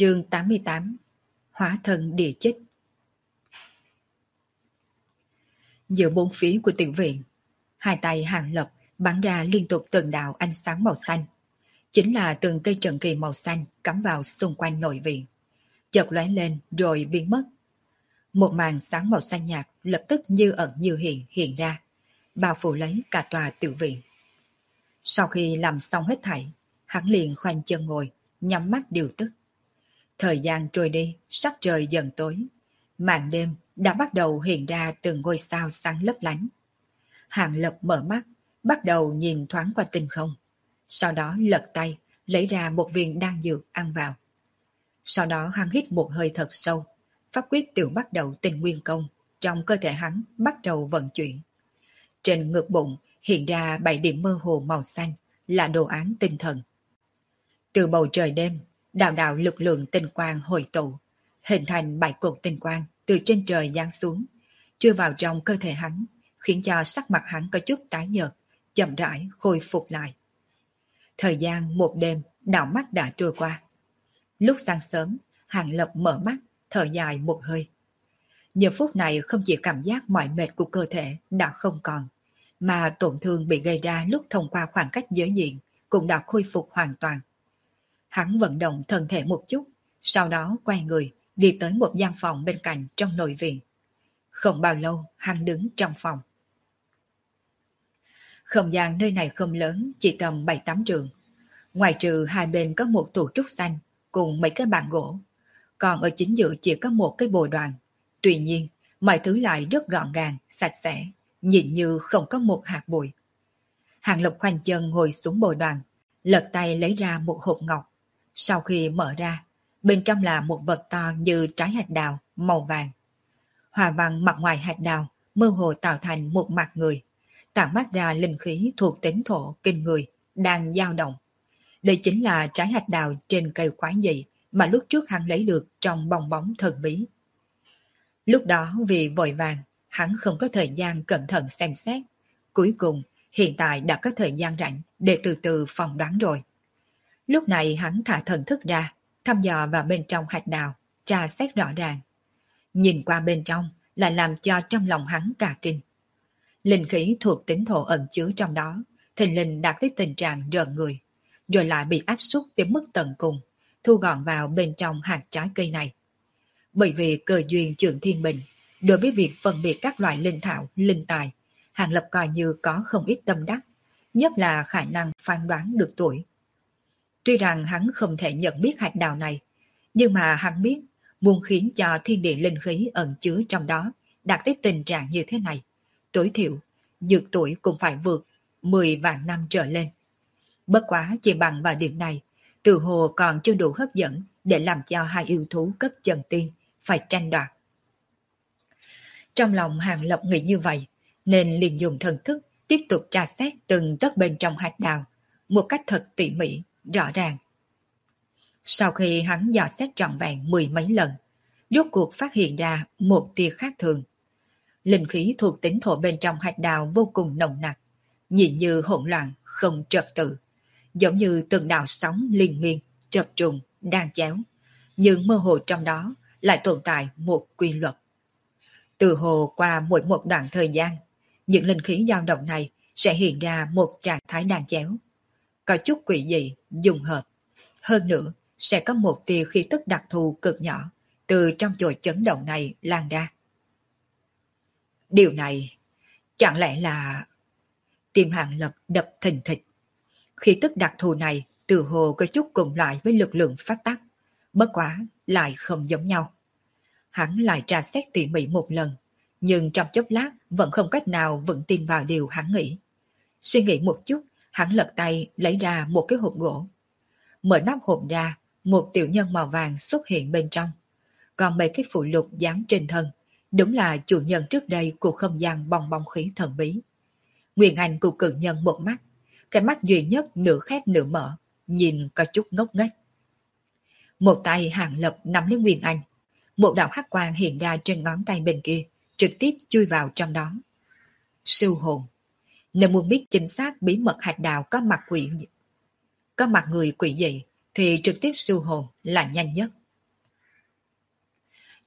Chương 88. Hóa thân địa chích. Giữa bốn phía của tiểu viện, hai tay Hàng Lập bắn ra liên tục từng đạo ánh sáng màu xanh. Chính là từng cây trận kỳ màu xanh cắm vào xung quanh nội viện. Chợt lóe lên rồi biến mất. Một màn sáng màu xanh nhạt lập tức như ẩn như hiện ra, bao phủ lấy cả tòa tiểu viện. Sau khi làm xong hết thảy, hắn liền khoanh chân ngồi, nhắm mắt điều tức. Thời gian trôi đi, sắc trời dần tối. Màn đêm đã bắt đầu hiện ra từng ngôi sao sáng lấp lánh. Hàng Lập mở mắt, bắt đầu nhìn thoáng qua tinh không. Sau đó lật tay, lấy ra một viên đan dược ăn vào. Sau đó hắn hít một hơi thật sâu, pháp quyết tự bắt đầu tinh nguyên công, trong cơ thể hắn bắt đầu vận chuyển. Trên ngực bụng hiện ra 7 điểm mơ hồ màu xanh, là đồ án tinh thần. Từ bầu trời đêm, đạo đạo lực lượng tinh quang hội tụ, hình thành 7 cột tinh quang từ trên trời giáng xuống, chui vào trong cơ thể hắn, khiến cho sắc mặt hắn có chút tái nhợt, chậm rãi khôi phục lại. Thời gian một đêm đảo mắt đã trôi qua. Lúc sáng sớm, Hàng Lập mở mắt, thở dài một hơi. Giờ phút này không chỉ cảm giác mỏi mệt của cơ thể đã không còn, mà tổn thương bị gây ra lúc thông qua khoảng cách giới diện cũng đã khôi phục hoàn toàn. Hắn vận động thân thể một chút, sau đó quay người, đi tới một gian phòng bên cạnh trong nội viện. Không bao lâu, hắn đứng trong phòng. Không gian nơi này không lớn, chỉ tầm 7-8 trượng. Ngoài trừ hai bên có một tủ trúc xanh, cùng mấy cái bàn gỗ. Còn ở chính giữa chỉ có một cái bồ đoàn. Tuy nhiên, mọi thứ lại rất gọn gàng, sạch sẽ, nhìn như không có một hạt bụi. Hàng Lập khoanh chân ngồi xuống bồ đoàn, lật tay lấy ra một hộp ngọc. Sau khi mở ra, bên trong là một vật to như trái hạt đào, màu vàng. Hòa văn mặt ngoài hạt đào, mơ hồ tạo thành một mặt người, tản mát ra linh khí thuộc tính thổ kinh người, đang dao động. Đây chính là trái hạt đào trên cây quái dị mà lúc trước hắn lấy được trong bong bóng thần bí. Lúc đó vì vội vàng, hắn không có thời gian cẩn thận xem xét. Cuối cùng, hiện tại đã có thời gian rảnh để từ từ phỏng đoán rồi. Lúc này hắn thả thần thức ra, thăm dò vào bên trong hạt đào, tra xét rõ ràng. Nhìn qua bên trong lại làm cho trong lòng hắn cả kinh. Linh khí thuộc tính thổ ẩn chứa trong đó, thình lình đạt tới tình trạng rợn người, rồi lại bị áp suất tới mức tận cùng, thu gọn vào bên trong hạt trái cây này. Bởi vì cơ duyên trưởng thiên bình, đối với việc phân biệt các loại linh thảo, linh tài, Hàng Lập coi như có không ít tâm đắc, nhất là khả năng phán đoán được tuổi. Tuy rằng hắn không thể nhận biết hạt đào này, nhưng mà hắn biết muốn khiến cho thiên địa linh khí ẩn chứa trong đó đạt tới tình trạng như thế này, tối thiểu dược tuổi cũng phải vượt 10 vạn năm trở lên. Bất quá chỉ bằng vào điểm này, từ hồ còn chưa đủ hấp dẫn để làm cho hai yêu thú cấp chân tiên phải tranh đoạt. Trong lòng Hàng Lập nghĩ như vậy, nên liền dùng thần thức tiếp tục tra xét từng tấc bên trong hạt đào, một cách thật tỉ mỉ, rõ ràng. Sau khi hắn dò xét trọn vẹn 10 mấy lần, rốt cuộc phát hiện ra một tia khác thường. Linh khí thuộc tính thổ bên trong hạt đào vô cùng nồng nặc, nhìn như hỗn loạn, không trật tự, giống như từng đạo sóng liên miên, chập trùng, đan chéo, nhưng mơ hồ trong đó lại tồn tại một quy luật. Từ hồ qua mỗi một đoạn thời gian, những linh khí dao động này sẽ hiện ra một trạng thái đan chéo, có chút quỷ dị, dùng hợp. Hơn nữa, sẽ có một tia khí tức đặc thù cực nhỏ từ trong chỗ chấn động này lan ra. Điều này chẳng lẽ là... Tim Hàng Lập đập thình thịch. Khí tức đặc thù này từ hồ có chút cùng loại với lực lượng phát tắc, bất quá lại không giống nhau. Hắn lại tra xét tỉ mỉ một lần, nhưng trong chốc lát vẫn không cách nào vững tin vào điều hắn nghĩ. Suy nghĩ một chút, hắn lật tay lấy ra một cái hộp gỗ. Mở nắp hộp ra, một tiểu nhân màu vàng xuất hiện bên trong. Còn mấy cái phụ lục dán trên thân, đúng là chủ nhân trước đây của không gian bong bóng khí thần bí. Nguyên Anh của cự nhân một mắt, cái mắt duy nhất nửa khép nửa mở, nhìn có chút ngốc nghếch. Một tay Hàng Lập nắm lấy Nguyên Anh, một đạo hắc quang hiện ra trên ngón tay bên kia, trực tiếp chui vào trong đó. Siêu hồn. Nếu muốn biết chính xác bí mật hạt đào có mặt người quỷ dị, thì trực tiếp siêu hồn là nhanh nhất.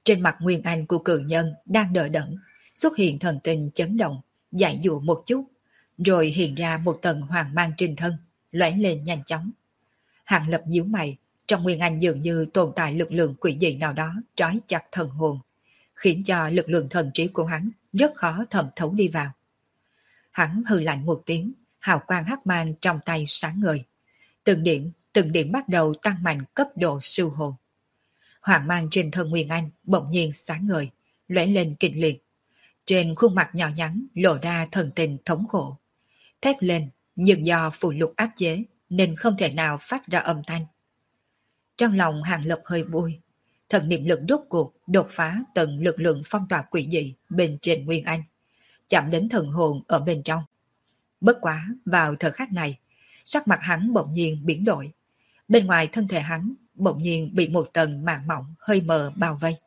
Trên mặt Nguyên Anh của cự nhân đang đờ đẫn, xuất hiện thần tình chấn động, dại dụ một chút, rồi hiện ra một tầng hoàng mang trên thân, lóe lên nhanh chóng. Hàng Lập nhíu mày, trong Nguyên Anh dường như tồn tại lực lượng quỷ dị nào đó trói chặt thần hồn, khiến cho lực lượng thần trí của hắn rất khó thẩm thấu đi vào. Hắn hừ lạnh một tiếng, hào quang hắc mang trong tay sáng ngời. Từng điểm bắt đầu tăng mạnh cấp độ siêu hồn. Hoàng mang trên thân Nguyên Anh bỗng nhiên sáng ngời, lóe lên kịch liệt. Trên khuôn mặt nhỏ nhắn lộ ra thần tình thống khổ. Thét lên, nhưng do phù lục áp chế nên không thể nào phát ra âm thanh. Trong lòng Hàng Lập hơi vui, thần niệm lực rốt cuộc đột phá tầng lực lượng phong tỏa quỷ dị bên trên Nguyên Anh, chạm đến thần hồn ở bên trong. Bất quá vào thời khắc này, sắc mặt hắn bỗng nhiên biến đổi. Bên ngoài thân thể hắn bỗng nhiên bị một tầng màng mỏng hơi mờ bao vây.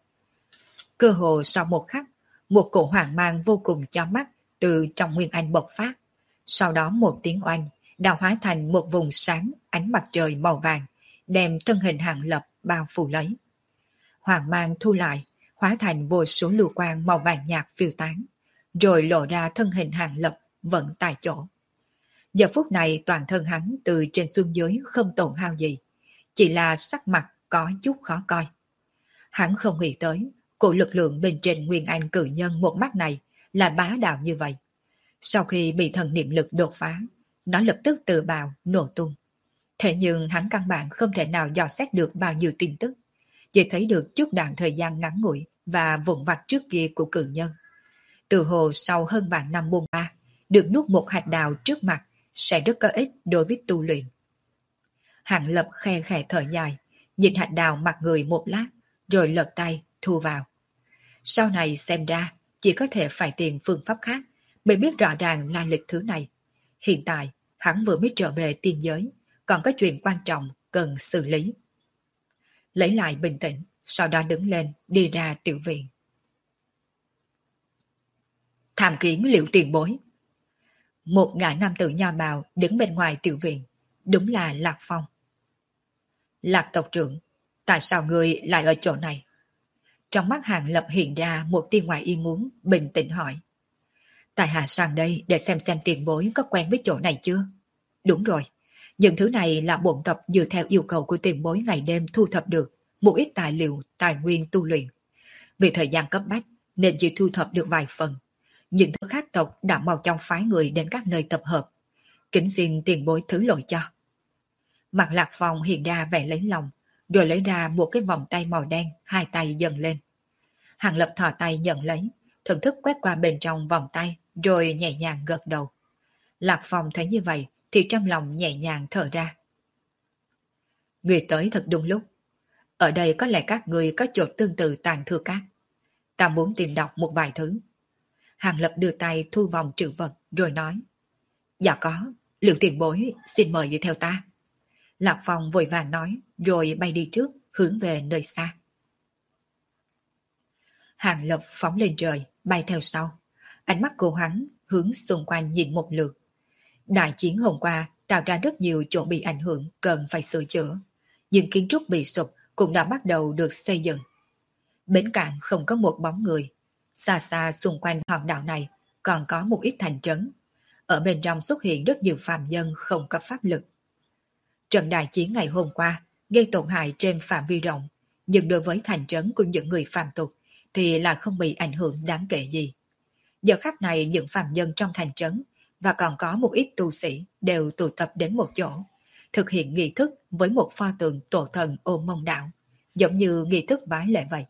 Cơ hồ sau một khắc, một cổ hoàng mang vô cùng chói mắt từ trong Nguyên Anh bộc phát. Sau đó một tiếng oanh, đào hóa thành một vùng sáng ánh mặt trời màu vàng, đem thân hình Hàng Lập bao phủ lấy. Hoàng mang thu lại, hóa thành vô số lưu quang màu vàng nhạt phiêu tán, rồi lộ ra thân hình Hàng Lập vẫn tại chỗ. Giờ phút này toàn thân hắn từ trên xuống dưới không tổn hao gì, chỉ là sắc mặt có chút khó coi. Hắn không nghĩ tới, cổ lực lượng bên trên Nguyên Anh cử nhân một mắt này là bá đạo như vậy. Sau khi bị thần niệm lực đột phá, nó lập tức tự bào nổ tung. Thế nhưng hắn căn bản không thể nào dò xét được bao nhiêu tin tức, chỉ thấy được chút đoạn thời gian ngắn ngủi và vụn vặt trước kia của cử nhân. Từ hồ sau hơn vạn năm buông ba, được nuốt một hạt đào trước mặt sẽ rất có ích đối với tu luyện. Hàng Lập khe khẽ thở dài, nhìn hạt đào mặt người một lát, rồi lật tay thu vào. Sau này xem ra, chỉ có thể phải tìm phương pháp khác mới biết rõ ràng lai lịch thứ này. Hiện tại, hắn vừa mới trở về tiên giới, còn có chuyện quan trọng cần xử lý. Lấy lại bình tĩnh, sau đó đứng lên, đi ra tiểu viện. Tham kiến Liệu tiền bối. Một gã nam tử nho bào đứng bên ngoài tiểu viện, đúng là Lạc Phong. Lạc tộc trưởng, tại sao người lại ở chỗ này? Trong mắt Hàng Lập hiện ra một tia ngoài ý muốn, bình tĩnh hỏi. Tại hạ sang đây để xem tiền bối có quen với chỗ này chưa? Đúng rồi, những thứ này là bổn tộc dựa theo yêu cầu của tiền bối ngày đêm thu thập được một ít tài liệu, tài nguyên tu luyện. Vì thời gian cấp bách nên chỉ thu thập được vài phần. Những thứ khác tộc đã mau chóng phái người đến các nơi tập hợp. Kính xin tiền bối thứ lỗi cho. Mặt Lạc Phong hiện ra vẻ lấy lòng, rồi lấy ra một cái vòng tay màu đen, hai tay dần lên. Hàng Lập thò tay nhận lấy, thần thức quét qua bên trong vòng tay, rồi nhẹ nhàng gật đầu. Lạc Phong thấy như vậy thì trong lòng nhẹ nhàng thở ra. Người tới thật đúng lúc. Ở đây có lẽ các người có chỗ tương tự tàn thư cát. Ta muốn tìm đọc một vài thứ. Hàng Lập đưa tay thu vòng trữ vật rồi nói. Dạ có, Liệu tiền bối xin mời đi theo ta. Lạc Phong vội vàng nói rồi bay đi trước hướng về nơi xa. Hàng Lập phóng lên trời bay theo sau. Ánh mắt của hắn hướng xung quanh nhìn một lượt. Đại chiến hôm qua tạo ra rất nhiều chỗ bị ảnh hưởng cần phải sửa chữa. Nhưng kiến trúc bị sụp cũng đã bắt đầu được xây dựng. Bến cạn không có một bóng người. Xa xa xung quanh hòn đảo này còn có một ít thành trấn. Ở bên trong xuất hiện rất nhiều phàm nhân không có pháp lực. Trận đại chiến ngày hôm qua gây tổn hại trên phạm vi rộng, nhưng đối với thành trấn của những người phàm tục thì là không bị ảnh hưởng đáng kể gì. Giờ khắc này những phàm nhân trong thành trấn và còn có một ít tu sĩ đều tụ tập đến một chỗ, thực hiện nghi thức với một pho tượng tổ thần Ô Mông Đảo, giống như nghi thức vái lễ vậy.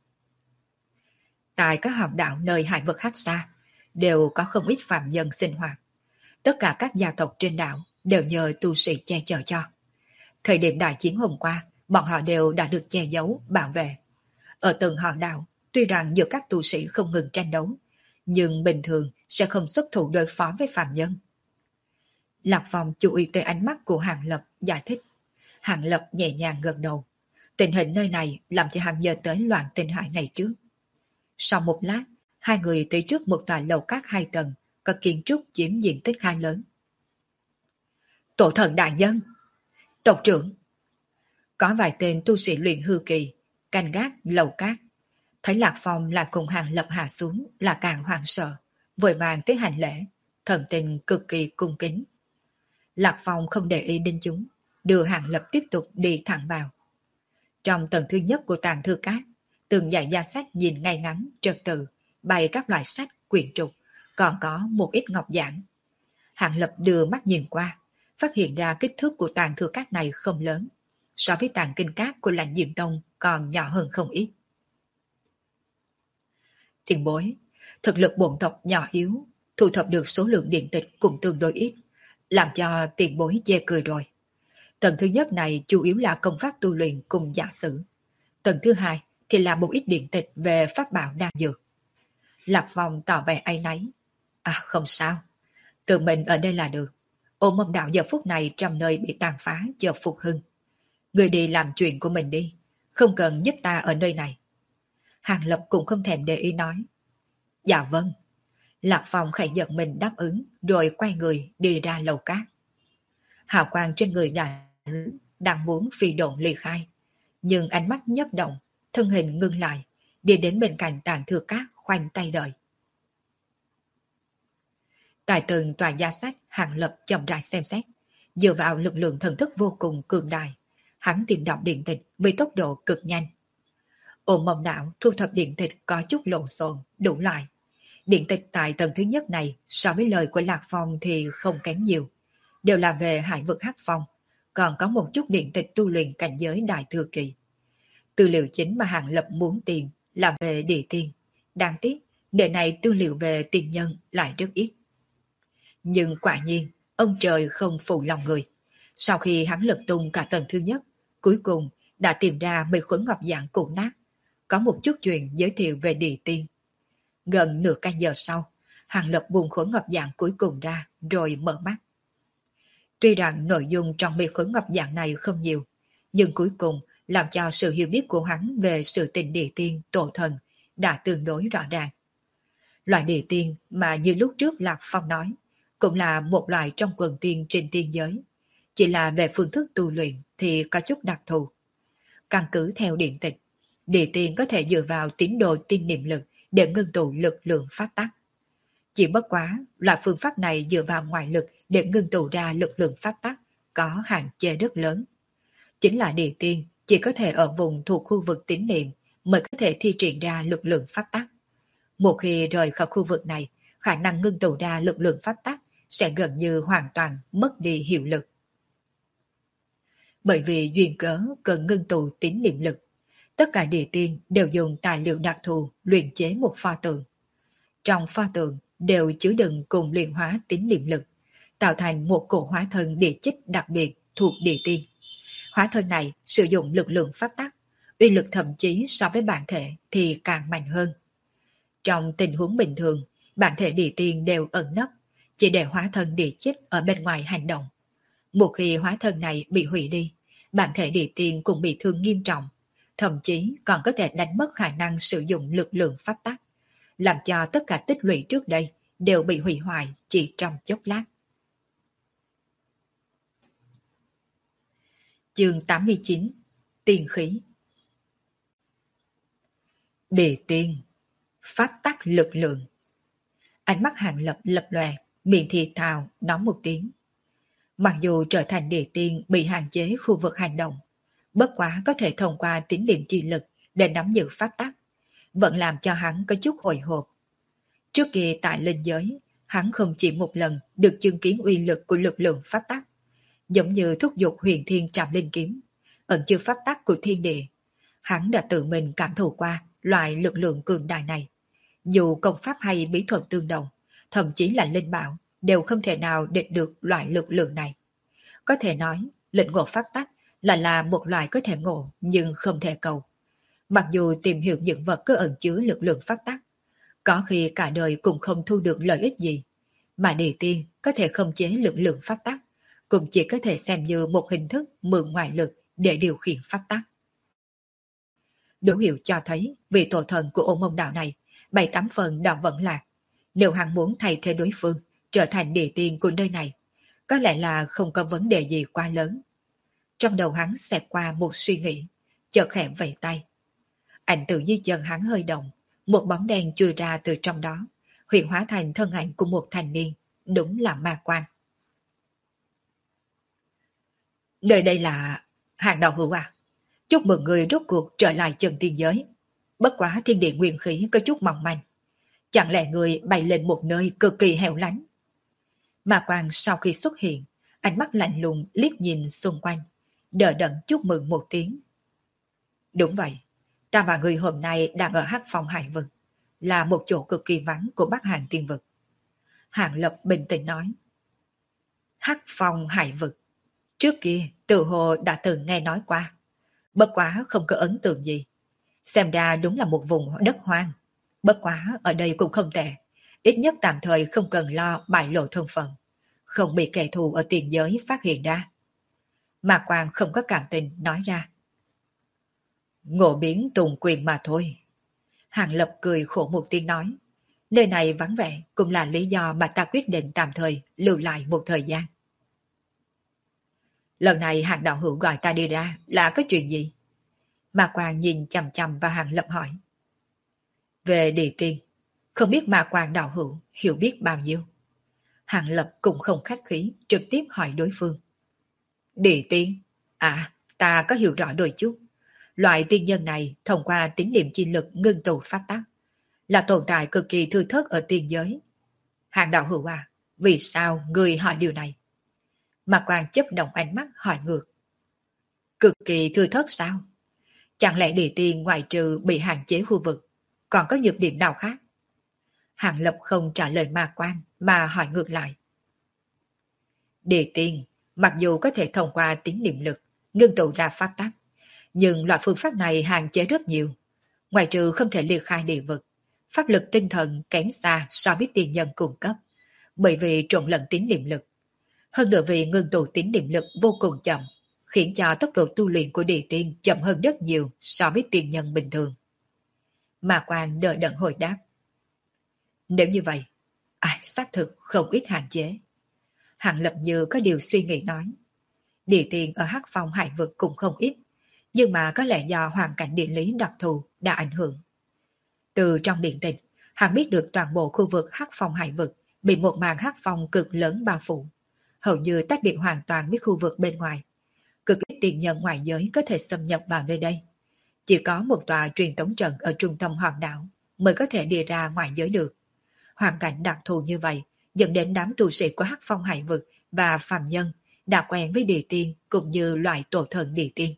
Tại các hòn đảo nơi hải vực cách xa, đều có không ít phàm nhân sinh hoạt. Tất cả các gia tộc trên đảo đều nhờ tu sĩ che chở cho. Thời điểm đại chiến hôm qua, bọn họ đều đã được che giấu, bảo vệ. Ở từng hòn đảo, tuy rằng giữa các tu sĩ không ngừng tranh đấu, nhưng bình thường sẽ không xuất thủ đối phó với phàm nhân. Lạc Phong chú ý tới ánh mắt của Hàng Lập giải thích. Hàng Lập nhẹ nhàng gật đầu. Tình hình nơi này làm cho hắn nhớ tới loạn tinh hải ngày trước. Sau một lát, hai người tới trước một tòa lầu các 2 tầng, có kiến trúc chiếm diện tích khá lớn. Tổ thần đại nhân! Tộc trưởng! Có vài tên tu sĩ luyện hư kỳ, canh gác lầu cát. Thấy Lạc Phong là cùng Hàng Lập hạ xuống là càng hoảng sợ, vội vàng tới hành lễ, thần tình cực kỳ cung kính. Lạc Phong không để ý đến chúng, đưa Hàng Lập tiếp tục đi thẳng vào. Trong tầng thứ nhất của tàng thư cát, từng dãy gia sách nhìn ngay ngắn, trật tự, bày các loại sách, quyển trục, còn có một ít ngọc giản. Hàng Lập đưa mắt nhìn qua, phát hiện ra kích thước của tàng thư cát này không lớn, so với tàng kinh cát của Lãnh Diệm Tông còn nhỏ hơn không ít. Tiền bối, thực lực bổn tộc nhỏ yếu, thu thập được số lượng điện tịch cũng tương đối ít, làm cho tiền bối chê cười rồi. Tầng thứ nhất này chủ yếu là công pháp tu luyện cùng giả sử. Tầng thứ hai thì là một ít điện tịch về pháp bảo đan dược. Lạc Phong tỏ vẻ áy náy. À không sao, tự mình ở đây là được. Ôm mông đạo giờ phút này trăm nơi bị tàn phá chờ phục hưng. Người đi làm chuyện của mình đi, không cần giúp ta ở nơi này. Hàng Lập cũng không thèm để ý nói. Dạ vâng. Lạc Phong khẽ giật mình đáp ứng rồi quay người đi ra lầu cát. Hào quang trên người nhà đang muốn phi độn ly khai, nhưng ánh mắt nhất động, thân hình ngưng lại, đi đến bên cạnh tàng thư cát khoanh tay đợi. Tại từng tòa gia sách, Hàng Lập chậm rãi xem xét, dựa vào lực lượng thần thức vô cùng cường đại, hắn tìm đọc điện tịch với tốc độ cực nhanh. Ôm mộng não thu thập điện tịch có chút lộn xộn, đủ loại. Điện tịch tại tầng thứ nhất này so với lời của Lạc Phong thì không kém nhiều, đều là về hải vực Hắc Phong, còn có một chút điện tịch tu luyện cảnh giới đại thừa kỳ. Tư liệu chính mà Hàng Lập muốn tìm là về địa tiên, đáng tiếc đời này tư liệu về tiền nhân lại rất ít. Nhưng quả nhiên, ông trời không phụ lòng người. Sau khi hắn lật tung cả tầng thứ nhất, cuối cùng đã tìm ra 10 khối ngọc dạng cũ nát, có một chút chuyện giới thiệu về địa tiên. Gần nửa canh giờ sau, Hàng Lập buông khối ngọc dạng cuối cùng ra rồi mở mắt. Tuy rằng nội dung trong 10 khối ngọc dạng này không nhiều, nhưng cuối cùng làm cho sự hiểu biết của hắn về sự tình địa tiên tổ thần đã tương đối rõ ràng. Loại địa tiên mà như lúc trước Lạc Phong nói, cũng là một loại trong quần tiên trên tiên giới. Chỉ là về phương thức tu luyện thì có chút đặc thù. Căn cứ theo điện tịch, địa tiên có thể dựa vào tín đồ tin niệm lực để ngưng tụ lực lượng pháp tắc. Chỉ bất quá, loại phương pháp này dựa vào ngoại lực để ngưng tụ ra lực lượng pháp tắc có hạn chế rất lớn. Chính là địa tiên chỉ có thể ở vùng thuộc khu vực tín niệm mới có thể thi triển ra lực lượng pháp tắc. Một khi rời khỏi khu vực này, khả năng ngưng tụ ra lực lượng pháp tắc sẽ gần như hoàn toàn mất đi hiệu lực. Bởi vì duyên cớ cần ngưng tụ tín niệm lực, tất cả địa tiên đều dùng tài liệu đặc thù luyện chế một pho tượng. Trong pho tượng đều chứa đựng cùng luyện hóa tín niệm lực, tạo thành một cổ hóa thân địa chích đặc biệt thuộc địa tiên. Hóa thân này sử dụng lực lượng pháp tắc, uy lực thậm chí so với bản thể thì càng mạnh hơn. Trong tình huống bình thường, bản thể địa tiên đều ẩn nấp, chỉ để hóa thân địa chích ở bên ngoài hành động. Một khi hóa thân này bị hủy đi, bản thể địa tiên cũng bị thương nghiêm trọng, thậm chí còn có thể đánh mất khả năng sử dụng lực lượng pháp tắc, làm cho tất cả tích lũy trước đây đều bị hủy hoại chỉ trong chốc lát. Chương 89: Tiên khí. Địa tiên, pháp tắc lực lượng. Ánh mắt Hàng Lập lập lòe, miệng thì thào nói một tiếng. Mặc dù trở thành địa tiên bị hạn chế khu vực hành động, bất quá có thể thông qua tín niệm chi lực để nắm giữ pháp tắc, vẫn làm cho hắn có chút hồi hộp. Trước kia tại linh giới, hắn không chỉ một lần được chứng kiến uy lực của lực lượng pháp tắc, giống như thúc giục huyền thiên trảm linh kiếm, ẩn chứa pháp tắc của thiên địa. Hắn đã tự mình cảm thụ qua loại lực lượng cường đại này. Dù công pháp hay bí thuật tương đồng, thậm chí là linh bảo, đều không thể nào địch được loại lực lượng này. Có thể nói, lĩnh ngộ pháp tắc là một loại có thể ngộ nhưng không thể cầu. Mặc dù tìm hiểu những vật có ẩn chứa lực lượng pháp tắc, có khi cả đời cũng không thu được lợi ích gì. Mà địa tiên có thể khống chế lực lượng pháp tắc, cũng chỉ có thể xem như một hình thức mượn ngoại lực để điều khiển pháp tắc. Dấu hiệu cho thấy vị tổ thần của Ô Mông Đạo này 7-8 phần đã vẫn lạc. Nếu hắn muốn thay thế đối phương trở thành địa tiên của nơi này, có lẽ là không có vấn đề gì quá lớn. Trong đầu hắn xẹt qua một suy nghĩ, chợt khẽ vẫy tay. Ảnh tự dưới chân hắn hơi động, một bóng đen chui ra từ trong đó, hiện hóa thành thân ảnh của một thanh niên, đúng là ma quan. Nơi đây là Hàng đạo hữu à? Chúc mừng người rốt cuộc trở lại chân tiên giới. Bất quá thiên địa nguyên khí có chút mỏng manh. Chẳng lẽ người bay lên một nơi cực kỳ hẻo lánh? Ma quan sau khi xuất hiện, ánh mắt lạnh lùng liếc nhìn xung quanh, đờ đẫn chúc mừng một tiếng. Đúng vậy, ta và người hôm nay đang ở Hắc Phong Hải Vực, là một chỗ cực kỳ vắng của Bắc Hàn Tiên Vực. Hàng Lập bình tĩnh nói. Hắc Phong Hải Vực, trước kia tự hồ đã từng nghe nói qua, bất quá không có ấn tượng gì. Xem ra đúng là một vùng đất hoang. Bất quá ở đây cũng không tệ, ít nhất tạm thời không cần lo bại lộ thân phận, không bị kẻ thù ở tiền giới phát hiện ra. Mà Quang không có cảm tình nói ra. Ngộ biến tùng quyền mà thôi. Hàng Lập cười khổ một tiếng nói. Nơi này vắng vẻ cũng là lý do mà ta quyết định tạm thời lưu lại một thời gian. Lần này Hàng đạo hữu gọi ta đi ra là có chuyện gì? Ma Quang nhìn chằm chằm vào Hàng Lập hỏi. Về địa tiên, không biết Ma Quang đạo hữu hiểu biết bao nhiêu? Hàng Lập cũng không khách khí, trực tiếp hỏi đối phương. Địa tiên? À, ta có hiểu rõ đôi chút. Loại tiên nhân này thông qua tín niệm chi lực ngưng tụ phát tác, là tồn tại cực kỳ thư thớt ở tiên giới. Hàng đạo hữu à, vì sao người hỏi điều này? Ma Quang chấp động ánh mắt hỏi ngược. Cực kỳ thư thớt sao? Chẳng lẽ địa tiên ngoại trừ bị hạn chế khu vực, còn có nhược điểm nào khác? Hàng Lập không trả lời Ma Quang mà hỏi ngược lại. Địa tiên, mặc dù có thể thông qua tín niệm lực, ngưng tụ ra pháp tắc, nhưng loại phương pháp này hạn chế rất nhiều. Ngoại trừ không thể ly khai địa vực, pháp lực tinh thần kém xa so với tiên nhân cung cấp, bởi vì trộn lẫn tín niệm lực. Hơn nữa vì ngưng tụ tín niệm lực vô cùng chậm, khiến cho tốc độ tu luyện của địa tiên chậm hơn rất nhiều so với tiên nhân bình thường. Ma Quang đờ đẫn hồi đáp. Nếu như vậy, xác thực không ít hạn chế. Hàng Lập như có điều suy nghĩ nói. Địa tiên ở Hắc Phong Hải Vực cũng không ít, nhưng mà có lẽ do hoàn cảnh địa lý đặc thù đã ảnh hưởng. Từ trong điện tịch, hắn biết được toàn bộ khu vực Hắc Phong Hải Vực bị một màn hắc phong cực lớn bao phủ, hầu như tách biệt hoàn toàn với khu vực bên ngoài. Cực ít tiền nhân ngoại giới có thể xâm nhập vào nơi đây. Chỉ có một tòa truyền tống trận ở trung tâm hòn đảo mới có thể đi ra ngoài giới được. Hoàn cảnh đặc thù như vậy dẫn đến đám tu sĩ của Hắc Phong Hải Vực và phàm nhân đã quen với địa tiên cũng như loại tổ thần địa tiên.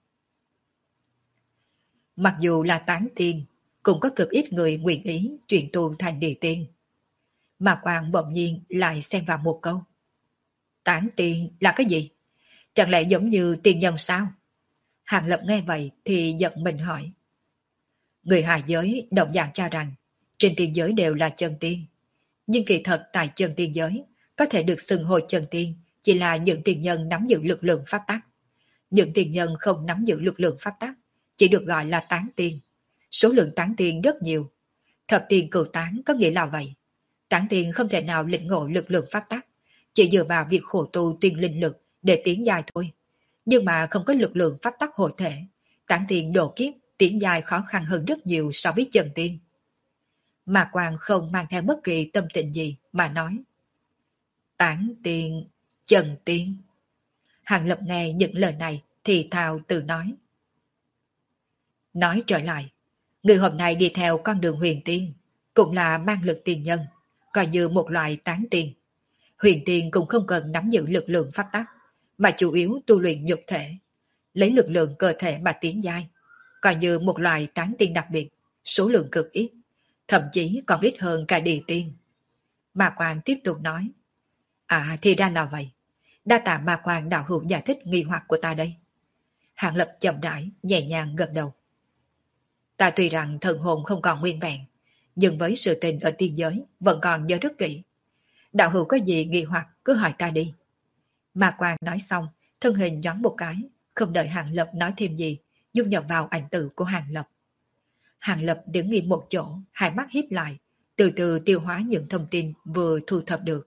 Mặc dù là tán tiên, cũng có cực ít người nguyện ý chuyển tu thành địa tiên. Mà Quang bỗng nhiên lại xen vào một câu. Tán tiên là cái gì? Chẳng lẽ giống như tiên nhân sao? Hàng Lập nghe vậy thì giật mình hỏi. Người hạ giới đồng dạng cho rằng trên tiên giới đều là chân tiên. Nhưng kỳ thật tại chân tiên giới có thể được xưng hô chân tiên chỉ là những tiên nhân nắm giữ lực lượng pháp tắc. Những tiên nhân không nắm giữ lực lượng pháp tắc chỉ được gọi là tán tiên. Số lượng tán tiên rất nhiều. Thập tiên cửu tán có nghĩa là vậy. Tán tiên không thể nào lĩnh ngộ lực lượng pháp tắc, chỉ dựa vào việc khổ tu tiên linh lực để tiến dài thôi. Nhưng mà không có lực lượng pháp tắc hộ thể, tán tiên độ kiếp tiến dài khó khăn hơn rất nhiều so với chân tiên. Mà Quang không mang theo bất kỳ tâm tình gì mà nói. Tán tiên, chân tiên. Hàng Lập nghe những lời này thì thào tự nói. Nói trở lại, người hôm nay đi theo con đường huyền tiên, cũng là mang lực tiên nhân, coi như một loại tán tiên. Huyền tiên cũng không cần nắm giữ lực lượng pháp tắc, mà chủ yếu tu luyện nhục thể, lấy lực lượng cơ thể mà tiến giai, coi như một loại tán tiên đặc biệt, số lượng cực ít, thậm chí còn ít hơn cả địa tiên. Ma Quang tiếp tục nói, thì ra là vậy, đa tạ Ma Quang đạo hữu giải thích nghi hoặc của ta đây. Hạng Lập chậm rãi, nhẹ nhàng gật đầu. Ta tuy rằng thần hồn không còn nguyên vẹn, nhưng với sự tình ở tiên giới vẫn còn nhớ rất kỹ. Đạo hữu có gì nghi hoặc cứ hỏi ta đi. Ma Quang nói xong, thân hình nhoáng một cái, không đợi Hàng Lập nói thêm gì, dung nhập vào ảnh tử của Hàng Lập. Hàng Lập đứng nghiêm một chỗ, hai mắt híp lại, từ từ tiêu hóa những thông tin vừa thu thập được.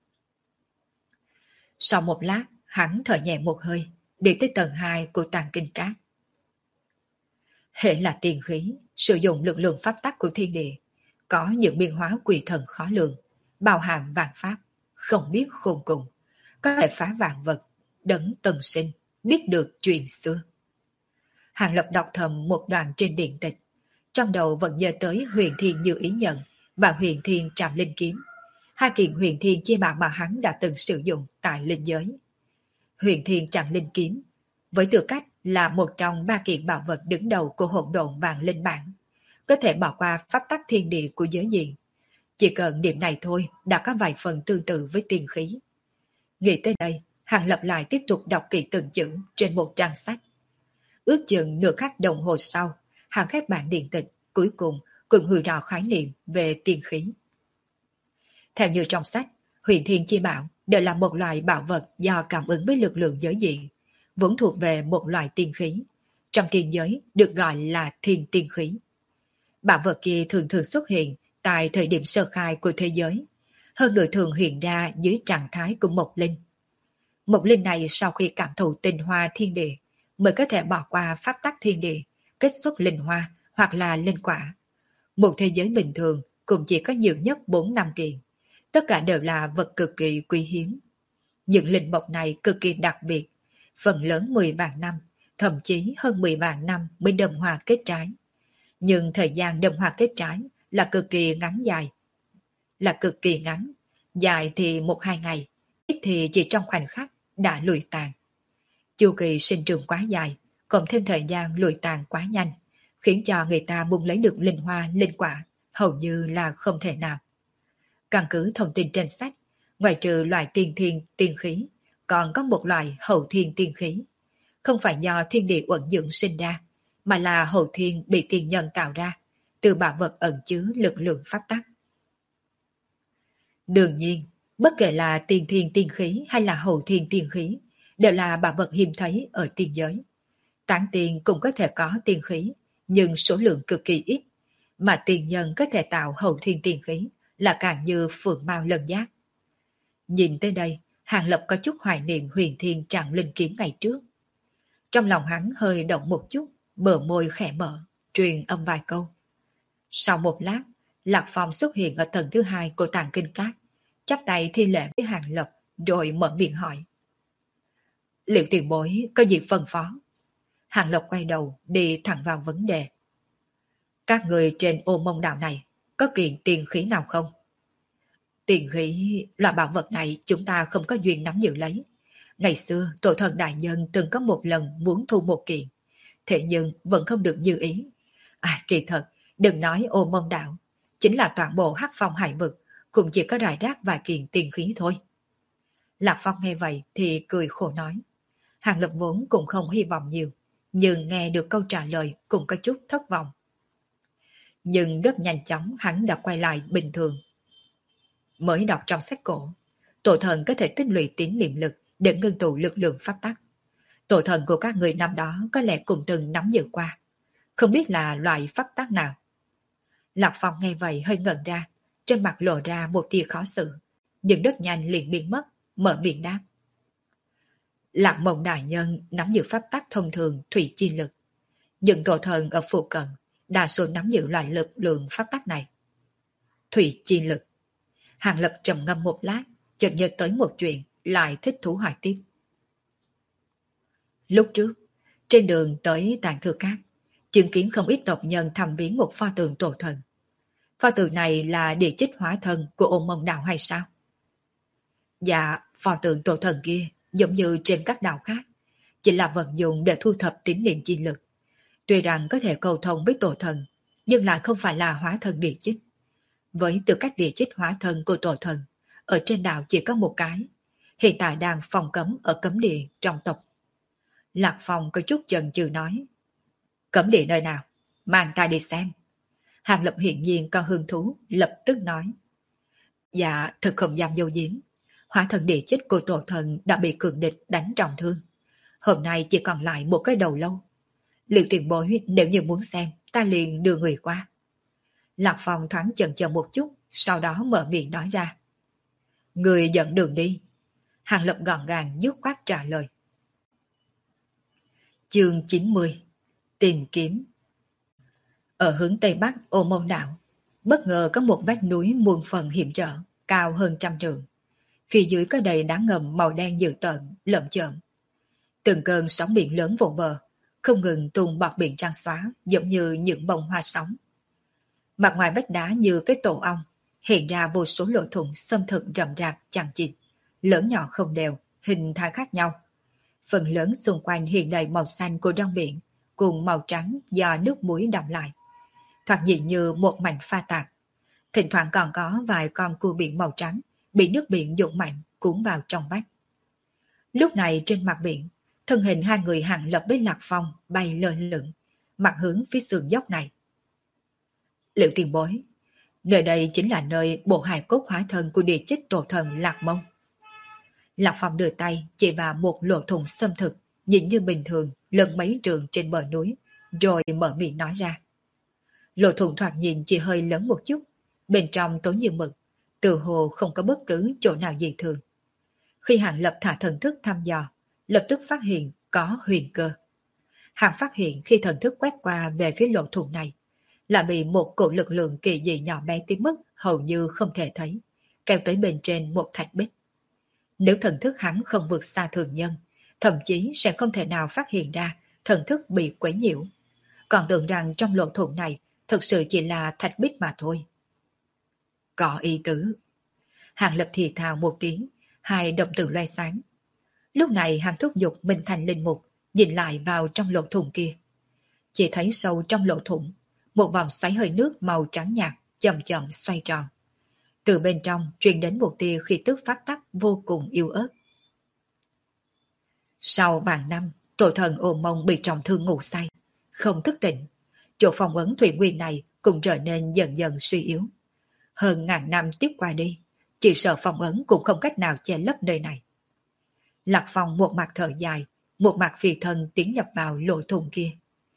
Sau một lát, hắn thở nhẹ một hơi, đi tới tầng 2 của tàng kinh cát. Hệ là tiền khí, sử dụng lực lượng pháp tắc của thiên địa, có những biến hóa quỷ thần khó lường, bao hàm vạn pháp, không biết khôn cùng, có thể phá vạn vật, đấng tân sinh, biết được chuyện xưa. Hàng Lập đọc thầm một đoạn trên điện tịch, trong đầu vẫn nhớ tới Huyền Thiên Như Ý Nhận và Huyền Thiên Trảm Linh Kiếm, hai kiện Huyền Thiên chi bảo mà hắn đã từng sử dụng tại linh giới. Huyền Thiên Trảm Linh Kiếm, với tư cách là một trong ba kiện bảo vật đứng đầu của hỗn độn vạn linh bản, có thể bỏ qua pháp tắc thiên địa của giới diện. Chỉ cần điểm này thôi đã có vài phần tương tự với tiên khí. Nghĩ tới đây, Hàng Lập lại tiếp tục đọc kỹ từng chữ trên một trang sách. Ước chừng nửa khắc đồng hồ sau, Hàng khép bản điện tịch, cuối cùng cũng hủy rõ khái niệm về tiên khí. Theo như trong sách, Huyền Thiên Chi Bảo đều là một loại bảo vật do cảm ứng với lực lượng giới diện, vốn thuộc về một loại tiên khí. Trong tiên giới được gọi là thiên tiên khí. Bảo vật kia thường thường xuất hiện tại thời điểm sơ khai của thế giới, hơn nữa thường hiện ra dưới trạng thái của Mộc Linh. Mộc Linh này sau khi cảm thụ tinh hoa thiên địa mới có thể bỏ qua pháp tắc thiên địa, kết xuất linh hoa hoặc là linh quả. Một thế giới bình thường cũng chỉ có nhiều nhất 4 năm kiện, tất cả đều là vật cực kỳ quý hiếm. Những linh mộc này cực kỳ đặc biệt, phần lớn 10 vạn năm, thậm chí hơn 10 vạn năm mới đơm hoa kết trái. Nhưng thời gian đơm hoa kết trái là cực kỳ ngắn dài. Dài thì 1-2 ngày, ít thì chỉ trong khoảnh khắc đã lụi tàn. Chu kỳ sinh trưởng quá dài, cộng thêm thời gian lụi tàn quá nhanh, khiến cho người ta muốn lấy được linh hoa, linh quả hầu như là không thể nào. Căn cứ thông tin trên sách, ngoài trừ loại tiên thiên tiên khí, còn có một loại hậu thiên tiên khí. Không phải do thiên địa uẩn dưỡng sinh ra, mà là hậu thiên bị tiên nhân tạo ra, từ bảo vật ẩn chứa lực lượng pháp tắc. Đương nhiên, bất kể là tiên thiên tiên khí hay là hậu thiên tiên khí, đều là bảo vật hiếm thấy ở tiên giới. Tán tiên cũng có thể có tiên khí, nhưng số lượng cực kỳ ít, mà tiên nhân có thể tạo hậu thiên tiên khí là càng như phượng mao lân giác. Nhìn tới đây, Hàng Lập có chút hoài niệm Huyền Thiên Trảm Linh Kiếm ngày trước. Trong lòng hắn hơi động một chút, bờ môi khẽ mở, truyền âm vài câu. Sau một lát, Lạc Phong xuất hiện ở tầng thứ 2 của tàng kinh cát, chắp tay thi lễ với Hàng Lập, rồi mở miệng hỏi. Liệu tiền bối có gì phân phó? Hàng Lập quay đầu, đi thẳng vào vấn đề. Các người trên ô mông đảo này, có kiện tiền khí nào không? Tiền khí, loại bảo vật này chúng ta không có duyên nắm giữ lấy. Ngày xưa, tổ thần đại nhân từng có một lần muốn thu một kiện, thế nhưng vẫn không được như ý. Kỳ thật, đừng nói ô mông đảo, chính là toàn bộ Hắc Phong hải vực, cũng chỉ có rải rác vài kiện tiền khí thôi. Lạc Phong nghe vậy thì cười khổ nói. Hàng Lập vốn cũng không hy vọng nhiều, nhưng nghe được câu trả lời cũng có chút thất vọng. Nhưng rất nhanh chóng hắn đã quay lại bình thường. Mới đọc trong sách cổ, tổ thần có thể tích lũy tín niệm lực để ngưng tụ lực lượng pháp tắc. Tổ thần của các người năm đó có lẽ cũng từng nắm giữ qua, không biết là loại pháp tắc nào. Lạc Phong nghe vậy hơi ngẩn ra, trên mặt lộ ra một tia khó xử, nhưng rất nhanh liền biến mất, mở miệng đáp. Lạc Mộng đại nhân nắm giữ pháp tắc thông thường thủy chi lực, những tổ thần ở phụ cận đa số nắm giữ loại lực lượng pháp tắc này. Thủy chi lực. Hàng Lập trầm ngâm một lát, chợt nhớ tới một chuyện, lại thích thú hỏi tiếp. Lúc trước, trên đường tới Tạng Thư Cát, chứng kiến không ít tộc nhân thăm viếng một pho tượng tổ thần. Pho tượng này là địa chích hóa thân của Ôn Mông đạo hay sao? Dạ, pho tượng tổ thần kia giống như trên các đạo khác, chỉ là vận dụng để thu thập tín niệm chi lực. Tuy rằng có thể cầu thông với tổ thần, nhưng lại không phải là hóa thân địa chích. Với tư cách địa chích hóa thân của tổ thần, ở trên đảo chỉ có một cái, hiện tại đang phòng cấm ở cấm địa trong tộc. Lạc Phong có chút chần chừ nói. Cấm địa nơi nào? Mang ta đi xem. Hàng Lập hiển nhiên có hứng thú, lập tức nói. Dạ, thật không dám dâu diếm. Hóa thân địa chích của tổ thần đã bị cường địch đánh trọng thương. Hôm nay chỉ còn lại một cái đầu lâu. Liệu tiền bối nếu như muốn xem, ta liền đưa người qua. Lạc Phong thoáng chần chờ một chút, sau đó mở miệng nói ra. Người dẫn đường đi. Hàng Lập gọn gàng dứt khoát trả lời. Chương 90. Tìm kiếm. Ở hướng tây bắc Ô Môn đảo, bất ngờ có một vách núi muôn phần hiểm trở, cao hơn 100 trượng. Phía dưới có đầy đá ngầm màu đen dữ tợn, lởm chởm. Từng cơn sóng biển lớn vỗ bờ, không ngừng tung bọt biển trắng xóa, giống như những bông hoa sóng. Mặt ngoài vách đá như cái tổ ong, hiện ra vô số lỗ thủng xâm thực rậm rạp chằng chịt, lớn nhỏ không đều, hình thái khác nhau. Phần lớn xung quanh hiện đầy màu xanh của rong biển, cùng màu trắng do nước muối đọng lại. Thoạt nhìn như một mảnh pha tạp. Thỉnh thoảng còn có vài con cua biển màu trắng bị nước biển dũng mạnh cuốn vào trong vách. Lúc này trên mặt biển, thân hình hai người Hàng Lập với Lạc Phong bay lơ lửng, mặt hướng phía sườn dốc này. Liệu tiền bối, nơi đây chính là nơi bộ hài cốt hóa thân của địa chích tổ thần Lạc Mông. Lạc Phong đưa tay chỉ vào một lỗ thủng xâm thực, nhìn như bình thường, lần mấy trường trên bờ núi, rồi mở miệng nói ra. Lỗ thủng thoạt nhìn chỉ hơi lớn một chút, bên trong tối như mực, từ hồ không có bất cứ chỗ nào dị thường. Khi Hàng Lập thả thần thức thăm dò, lập tức phát hiện có huyền cơ. Hàng phát hiện khi thần thức quét qua về phía lỗ thủng này, là bị một cổ lực lượng kỳ dị nhỏ bé tới mức hầu như không thể thấy, kéo tới bên trên một thạch bích. Nếu thần thức hắn không vượt xa thường nhân, thậm chí sẽ không thể nào phát hiện ra thần thức bị quấy nhiễu. Còn tưởng rằng trong lỗ thủng này thực sự chỉ là thạch bích mà thôi. Có ý tứ. Hàng Lập thì thào một tiếng, hai động tử loe sáng. Lúc này Hàng thúc giục mình thành linh mục, nhìn lại vào trong lỗ thủng kia. Chỉ thấy sâu trong lỗ thủng, một vòng xoáy hơi nước màu trắng nhạt chậm chậm xoay tròn. Từ bên trong truyền đến một tia khí tức phát tắc vô cùng yếu ớt. Sau vạn năm, tội thần Ô Mông bị trọng thương ngủ say, không thức tỉnh. Chỗ phong ấn thủy nguyên này cũng trở nên dần dần suy yếu. Hơn ngàn năm tiếp qua đi, chỉ sợ phong ấn cũng không cách nào che lấp nơi này. Lạc Phong một mặt thở dài, một mặt phi thân tiến nhập vào lỗ thủng kia.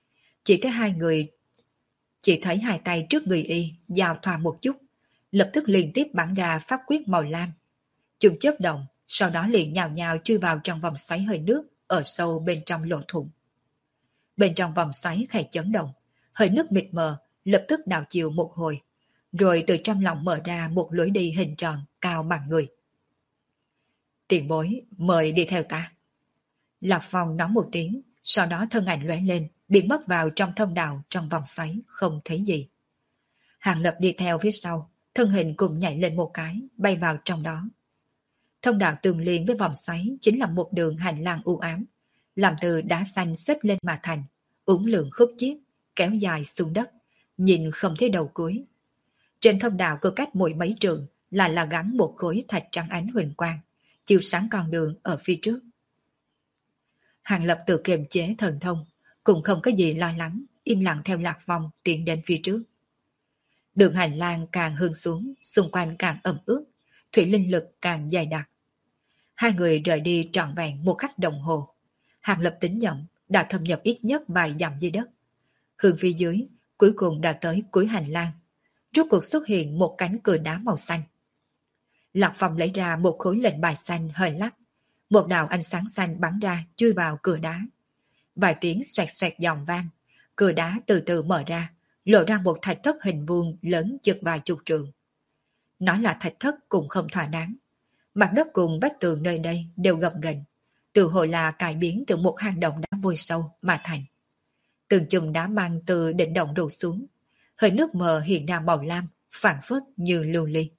Chỉ thấy hai tay trước người y giao thoa một chút, lập tức liên tiếp bắn ra pháp quyết màu lam. Chúng chớp động, sau đó liền nhào nhào chui vào trong vòng xoáy hơi nước ở sâu bên trong lỗ thủng. Bên trong vòng xoáy khẽ chấn động, hơi nước mịt mờ lập tức đảo chiều một hồi, rồi từ trong lòng mở ra một lối đi hình tròn cao bằng người. Tiền bối, mời đi theo ta. Lạc Phong nói một tiếng, sau đó thân ảnh lóe lên, biến mất vào trong thông đạo trong vòng xoáy, không thấy gì. Hàng Lập đi theo phía sau, thân hình cùng nhảy lên một cái, bay vào trong đó. Thông đạo tương liên với vòng xoáy chính là một đường hành lang u ám, làm từ đá xanh xếp lên mà thành, uốn lượn khúc chiết, kéo dài xuống đất, nhìn không thấy đầu cuối. Trên thông đạo cứ cách mỗi mấy trường là gắn một khối thạch trắng ánh huỳnh quang, chiếu sáng con đường ở phía trước. Hàng Lập tự kiềm chế thần thông, cũng không có gì lo lắng, im lặng theo Lạc Phong tiến đến phía trước. Đường hành lang càng hướng xuống, xung quanh càng ẩm ướt, thủy linh lực càng dày đặc. Hai người rời đi trọn vẹn một khắc đồng hồ. Hàng Lập tính nhẩm đã thâm nhập ít nhất vài dặm dưới đất. Hướng phía dưới, cuối cùng đã tới cuối hành lang. Rốt cuộc xuất hiện một cánh cửa đá màu xanh. Lạc Phong lấy ra một khối lệnh bài xanh hơi lắc. Một đạo ánh sáng xanh bắn ra chui vào cửa đá. Vài tiếng xoẹt xoẹt giòn vang, cửa đá từ từ mở ra, lộ ra một thạch thất hình vuông lớn chừng vài chục trượng. Nói là thạch thất cũng không thỏa đáng. Mặt đất cùng vách tường nơi đây đều gập ghềnh, tự hồ là cải biến từ một hang động đá vôi sâu mà thành. Từng chùm đá măng từ đỉnh động đổ xuống, hơi nước mờ hiện ra màu lam, phảng phất như lưu ly.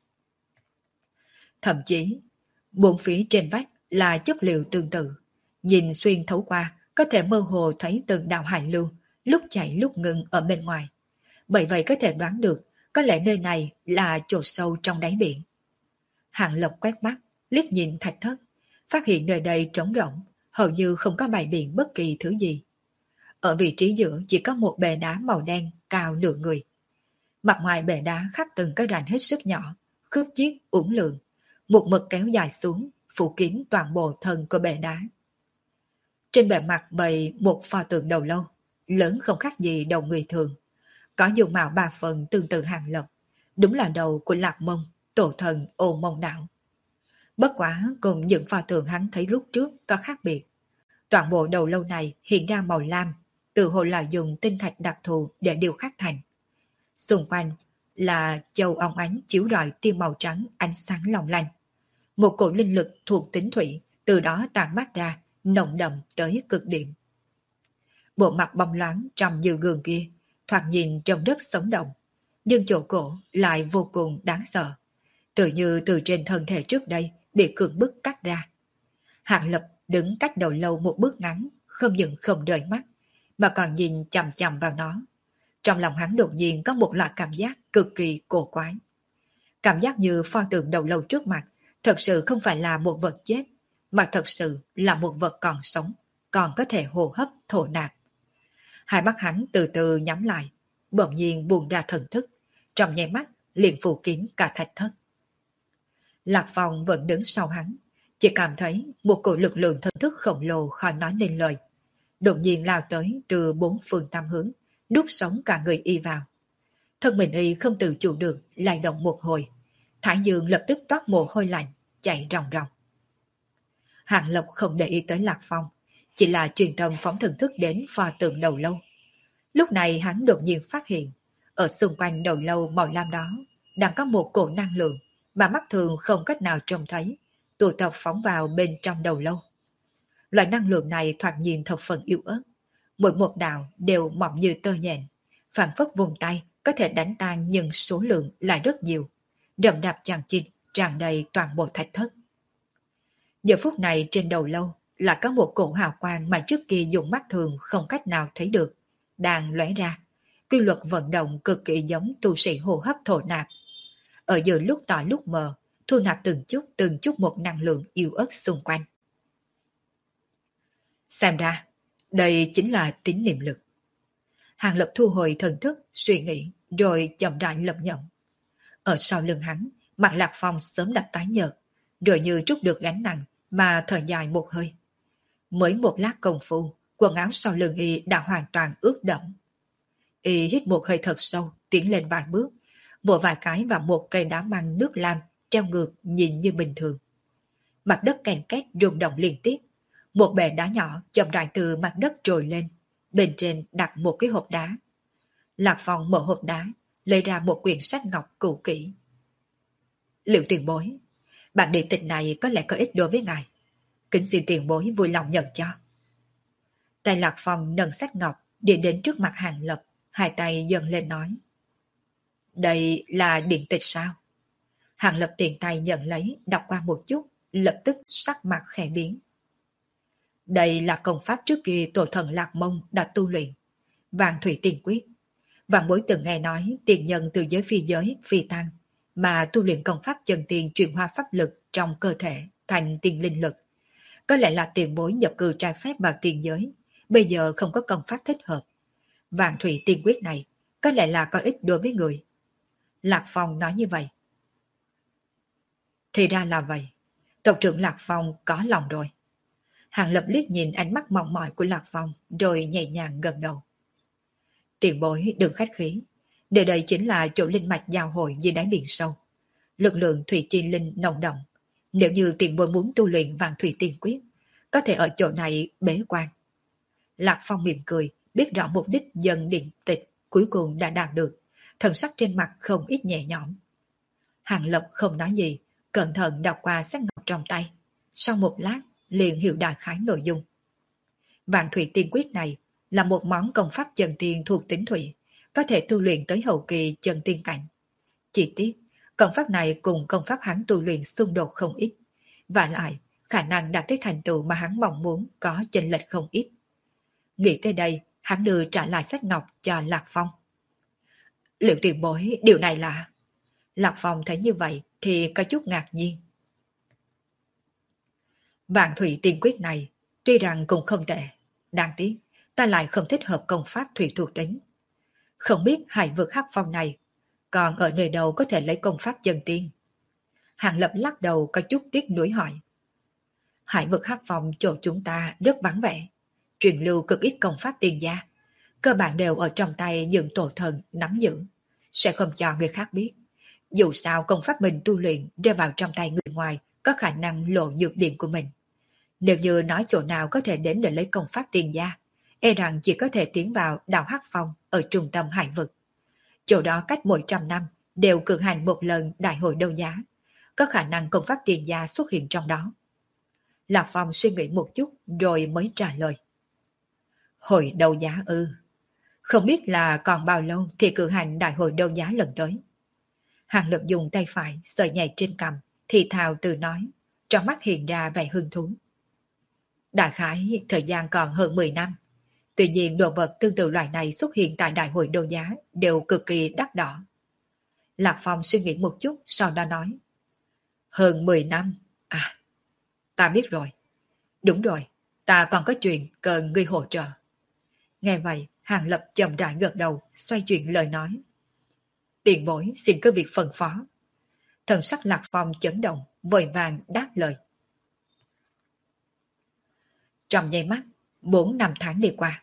Thậm chí, bốn phía trên vách là chất liệu tương tự, nhìn xuyên thấu qua có thể mơ hồ thấy từng đạo hải lưu, lúc chạy lúc ngừng ở bên ngoài. Bởi vậy có thể đoán được, có lẽ nơi này là chỗ sâu trong đáy biển. Hàng Lập quét mắt, liếc nhìn thạch thất, phát hiện nơi đây trống rỗng, hầu như không có bày biện bất kỳ thứ gì. Ở vị trí giữa chỉ có một bệ đá màu đen cao nửa người. Mặt ngoài bệ đá khắc từng cái rãnh hết sức nhỏ, khớp chiết uốn lượn, một mực kéo dài xuống, phủ kín toàn bộ thân của bệ đá. Trên bề mặt bày một pho tượng đầu lâu, lớn không khác gì đầu người thường, có dung mạo ba phần tương tự Hàng Lập, đúng là đầu của Lạc Mông, tổ thần Ô Mông đảo. Bất quá cùng những pho tượng hắn thấy lúc trước có khác biệt. Toàn bộ đầu lâu này hiện ra màu lam, tự hồ là dùng tinh thạch đặc thù để điêu khắc thành. Xung quanh là châu óng ánh chiếu rọi tia màu trắng ánh sáng long lanh. Một cổ linh lực thuộc tính thủy từ đó tản mát ra, nồng đậm tới cực điểm. Bộ mặt bóng loáng trầm như gương kia, thoạt nhìn trông rất sống động, nhưng chỗ cổ lại vô cùng đáng sợ, tự như từ trên thân thể trước đây bị cưỡng bức cắt ra. Hạng Lập đứng cách đầu lâu một bước ngắn, không những không rời mắt, mà còn nhìn chằm chằm vào nó. Trong lòng hắn đột nhiên có một loại cảm giác cực kỳ cổ quái. Cảm giác như pho tượng đầu lâu trước mặt thật sự không phải là một vật chết, mà thật sự là một vật còn sống, còn có thể hô hấp thổ nạp. Hai mắt hắn từ từ nhắm lại, bỗng nhiên buông ra thần thức, trong nháy mắt liền phủ kín cả thạch thất. Lạc Phong vẫn đứng sau hắn, chỉ cảm thấy một cổ lực lượng thần thức khổng lồ khó nói nên lời, đột nhiên lao tới từ bốn phương tám hướng, đút sống cả người y vào. Thân mình y không tự chủ được lay động một hồi, thái dương lập tức toát mồ hôi lạnh, chạy ròng ròng. Hàng Lập không để ý tới Lạc Phong, chỉ là truyền tâm phóng thần thức đến pho tượng đầu lâu. Lúc này hắn đột nhiên phát hiện, ở xung quanh đầu lâu màu lam đó đang có một cổ năng lượng mà mắt thường không cách nào trông thấy, tụ tập phóng vào bên trong đầu lâu. Loại năng lượng này thoạt nhìn thập phần yếu ớt, mỗi một đạo đều mỏng như tơ nhện, phản phất vùng tay có thể đánh tan, nhưng số lượng lại rất nhiều, đậm đạp chằng chịt tràn đầy toàn bộ thạch thất. Giờ phút này trên đầu lâu là có một cổ hào quang mà trước kia dùng mắt thường không cách nào thấy được, đang lóe ra. Quy luật vận động cực kỳ giống tu sĩ hô hấp thổ nạp. Ở giữa lúc tỏ lúc mờ, thu nạp từng chút một năng lượng yếu ớt xung quanh. Xem ra, đây chính là tín niệm lực. Hàng Lập thu hồi thần thức, suy nghĩ, rồi chậm rãi lẩm nhẩm. Ở sau lưng hắn, mặt Lạc Phong sớm đã tái nhợt, rồi như trút được gánh nặng mà thở dài một hơi. Mới một lát công phu, quần áo sau lưng y đã hoàn toàn ướt đẫm. Y hít một hơi thật sâu, tiến lên vài bước, vỗ vài cái vào một cây đá măng nước lam treo ngược nhìn như bình thường. Mặt đất kèn két rung động liên tiếp, một bệ đá nhỏ chậm rãi từ mặt đất trồi lên, bên trên đặt một cái hộp đá. Lạc Phong mở hộp đá, lấy ra một quyển sách ngọc cũ kỹ. Liệu tiền bối, bản điện tịch này có lẽ có ích đối với ngài, kính xin tiền bối vui lòng nhận cho. Tay Lạc Phong nâng sách ngọc đi đến trước mặt Hàng Lập, hai tay dâng lên nói. Đây là điện tịch sao? Hàng Lập tiện tay nhận lấy, đọc qua một chút, lập tức sắc mặt khẽ biến. Đây là công pháp trước kia tổ thần Lạc Mông đã tu luyện, Vạn Thủy Tiên Quyết. Vạn Bối từng nghe nói tiền nhân từ giới phi tăng mà tu luyện công pháp chân tiền chuyển hóa pháp lực trong cơ thể thành tiền linh lực. Có lẽ là tiền bối nhập cư trái phép vào tiền giới, bây giờ không có công pháp thích hợp. Vạn Thủy Tiên Quyết này có lẽ là có ích đối với người. Lạc Phong nói như vậy. Thì ra là vậy. Tộc trưởng Lạc Phong có lòng rồi. Hàng Lập liếc nhìn ánh mắt mong mỏi của Lạc Phong rồi nhẹ nhàng gật đầu. Tiền bối đừng khách khí. Nơi đây chính là chỗ linh mạch giao hội dưới đáy biển sâu. Lực lượng thủy chi linh nồng động. Nếu như tiền bối muốn tu luyện Vạn Thủy Tiên Quyết, có thể ở chỗ này bế quan. Lạc Phong mỉm cười, biết rõ mục đích dần điện tịch cuối cùng đã đạt được, thần sắc trên mặt không ít nhẹ nhõm. Hàng Lập không nói gì, cẩn thận đọc qua sách ngọc trong tay. Sau một lát, liền hiểu đại khái nội dung. Vạn Thủy Tiên Quyết này là một món công pháp chân tiên thuộc tính thủy, có thể tu luyện tới hậu kỳ chân tiên cảnh. Chỉ tiếc, công pháp này cùng công pháp hắn tu luyện xung đột không ít, và lại khả năng đạt tới thành tựu mà hắn mong muốn có chênh lệch không ít. Nghĩ tới đây, hắn đưa trả lại sách ngọc cho Lạc Phong. Liệu tiền bối điều này là... Lạc Phong thấy như vậy thì có chút ngạc nhiên. Vạn Thủy Tiên Quyết này tuy rằng cũng không tệ, đáng tiếc ta lại không thích hợp công pháp thủy thuộc tính. Không biết hải vực hắc phong này còn ở nơi đâu có thể lấy công pháp chân tiên. Hàng Lập lắc đầu có chút tiếc nuối hỏi. Hải vực hắc phong chỗ chúng ta rất vắng vẻ, truyền lưu cực ít công pháp tiên gia, cơ bản đều ở trong tay những tổ thần nắm giữ, sẽ không cho người khác biết. Dù sao công pháp mình tu luyện rơi vào trong tay người ngoài có khả năng lộ nhược điểm của mình. Nếu như nói chỗ nào có thể đến để lấy công pháp tiên gia, e rằng chỉ có thể tiến vào đảo Hắc Phong ở trung tâm hải vực. Chỗ đó cách mỗi 100 năm đều cử hành một lần đại hội đấu giá, có khả năng công pháp tiền gia xuất hiện trong đó. Lạc Phong suy nghĩ một chút rồi mới trả lời. Hội đấu giá ư? Không biết là còn bao lâu thì cử hành đại hội đấu giá lần tới. Hàng Lập dùng tay phải sờ nhảy trên cằm, thì thào từ nói, trong mắt hiện ra vẻ hứng thú. Đại khái thời gian còn hơn 10 năm. Tuy nhiên đồ vật tương tự loại này xuất hiện tại đại hội đấu giá đều cực kỳ đắt đỏ. Lạc Phong suy nghĩ một chút sau đó nói. Hơn 10 năm? À, ta biết rồi. Đúng rồi, ta còn có chuyện cần ngươi hỗ trợ. Nghe vậy, Hàng Lập chậm rãi gật đầu, xoay chuyển lời nói. Tiền bối xin cứ việc phân phó. Thần sắc Lạc Phong chấn động, vội vàng đáp lời. Trong giây mắt, 4 năm tháng đi qua.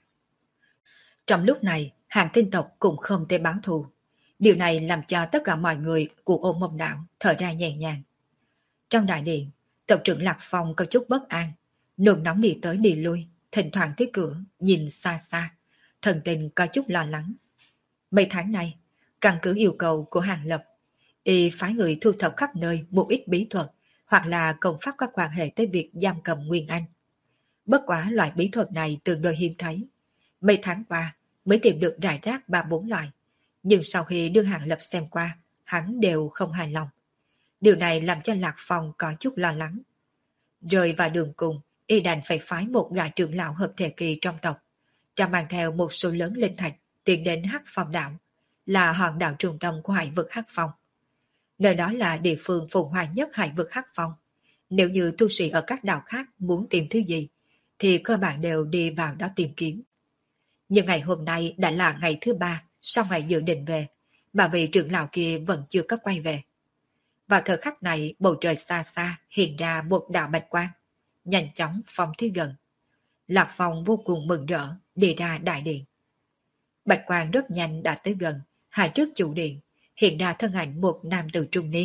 Trong lúc này, Hàng Tinh tộc cũng không thể báo thù. Điều này làm cho tất cả mọi người của Ôn Mông Đạo thở ra nhẹ nhàng. Trong đại điện, tộc trưởng Lạc Phong có chút bất an, nôn nóng đi tới đi lui, thỉnh thoảng tới cửa, nhìn xa xa, thần tình có chút lo lắng. Mấy tháng nay, căn cứ yêu cầu của Hàng Lập, y phái người thu thập khắp nơi một ít bí thuật hoặc là công pháp có quan hệ tới việc giam cầm Nguyên Anh. Bất quá loại bí thuật này tương đối hiếm thấy. Mấy tháng qua mới tìm được rải rác 3-4 loại, nhưng sau khi đưa Hàng Lập xem qua, hắn đều không hài lòng. Điều này làm cho Lạc Phong có chút lo lắng. Rơi vào đường cùng, y đành phải phái một gã trưởng lão hợp thể kỳ trong tộc, cho mang theo một số lớn linh thạch tiến đến Hắc Phong đảo, là hòn đảo trung tâm của hải vực Hắc Phong. Nơi đó là địa phương phồn hoa nhất hải vực Hắc Phong. Nếu như tu sĩ ở các đảo khác muốn tìm thứ gì, thì cơ bản đều đi vào đó tìm kiếm. Nhưng ngày hôm nay đã là ngày thứ 3 sau ngày dự định về, mà vị trưởng lão kia vẫn chưa có quay về. Vào thời khắc này, bầu trời xa xa hiện ra một đạo bạch quang, nhanh chóng phóng tới gần. Lạc Phong vô cùng mừng rỡ, đi ra đại điện. Bạch quang rất nhanh đã tới gần, hai trước chủ điện, hiện ra thân ảnh một nam tử trung niên.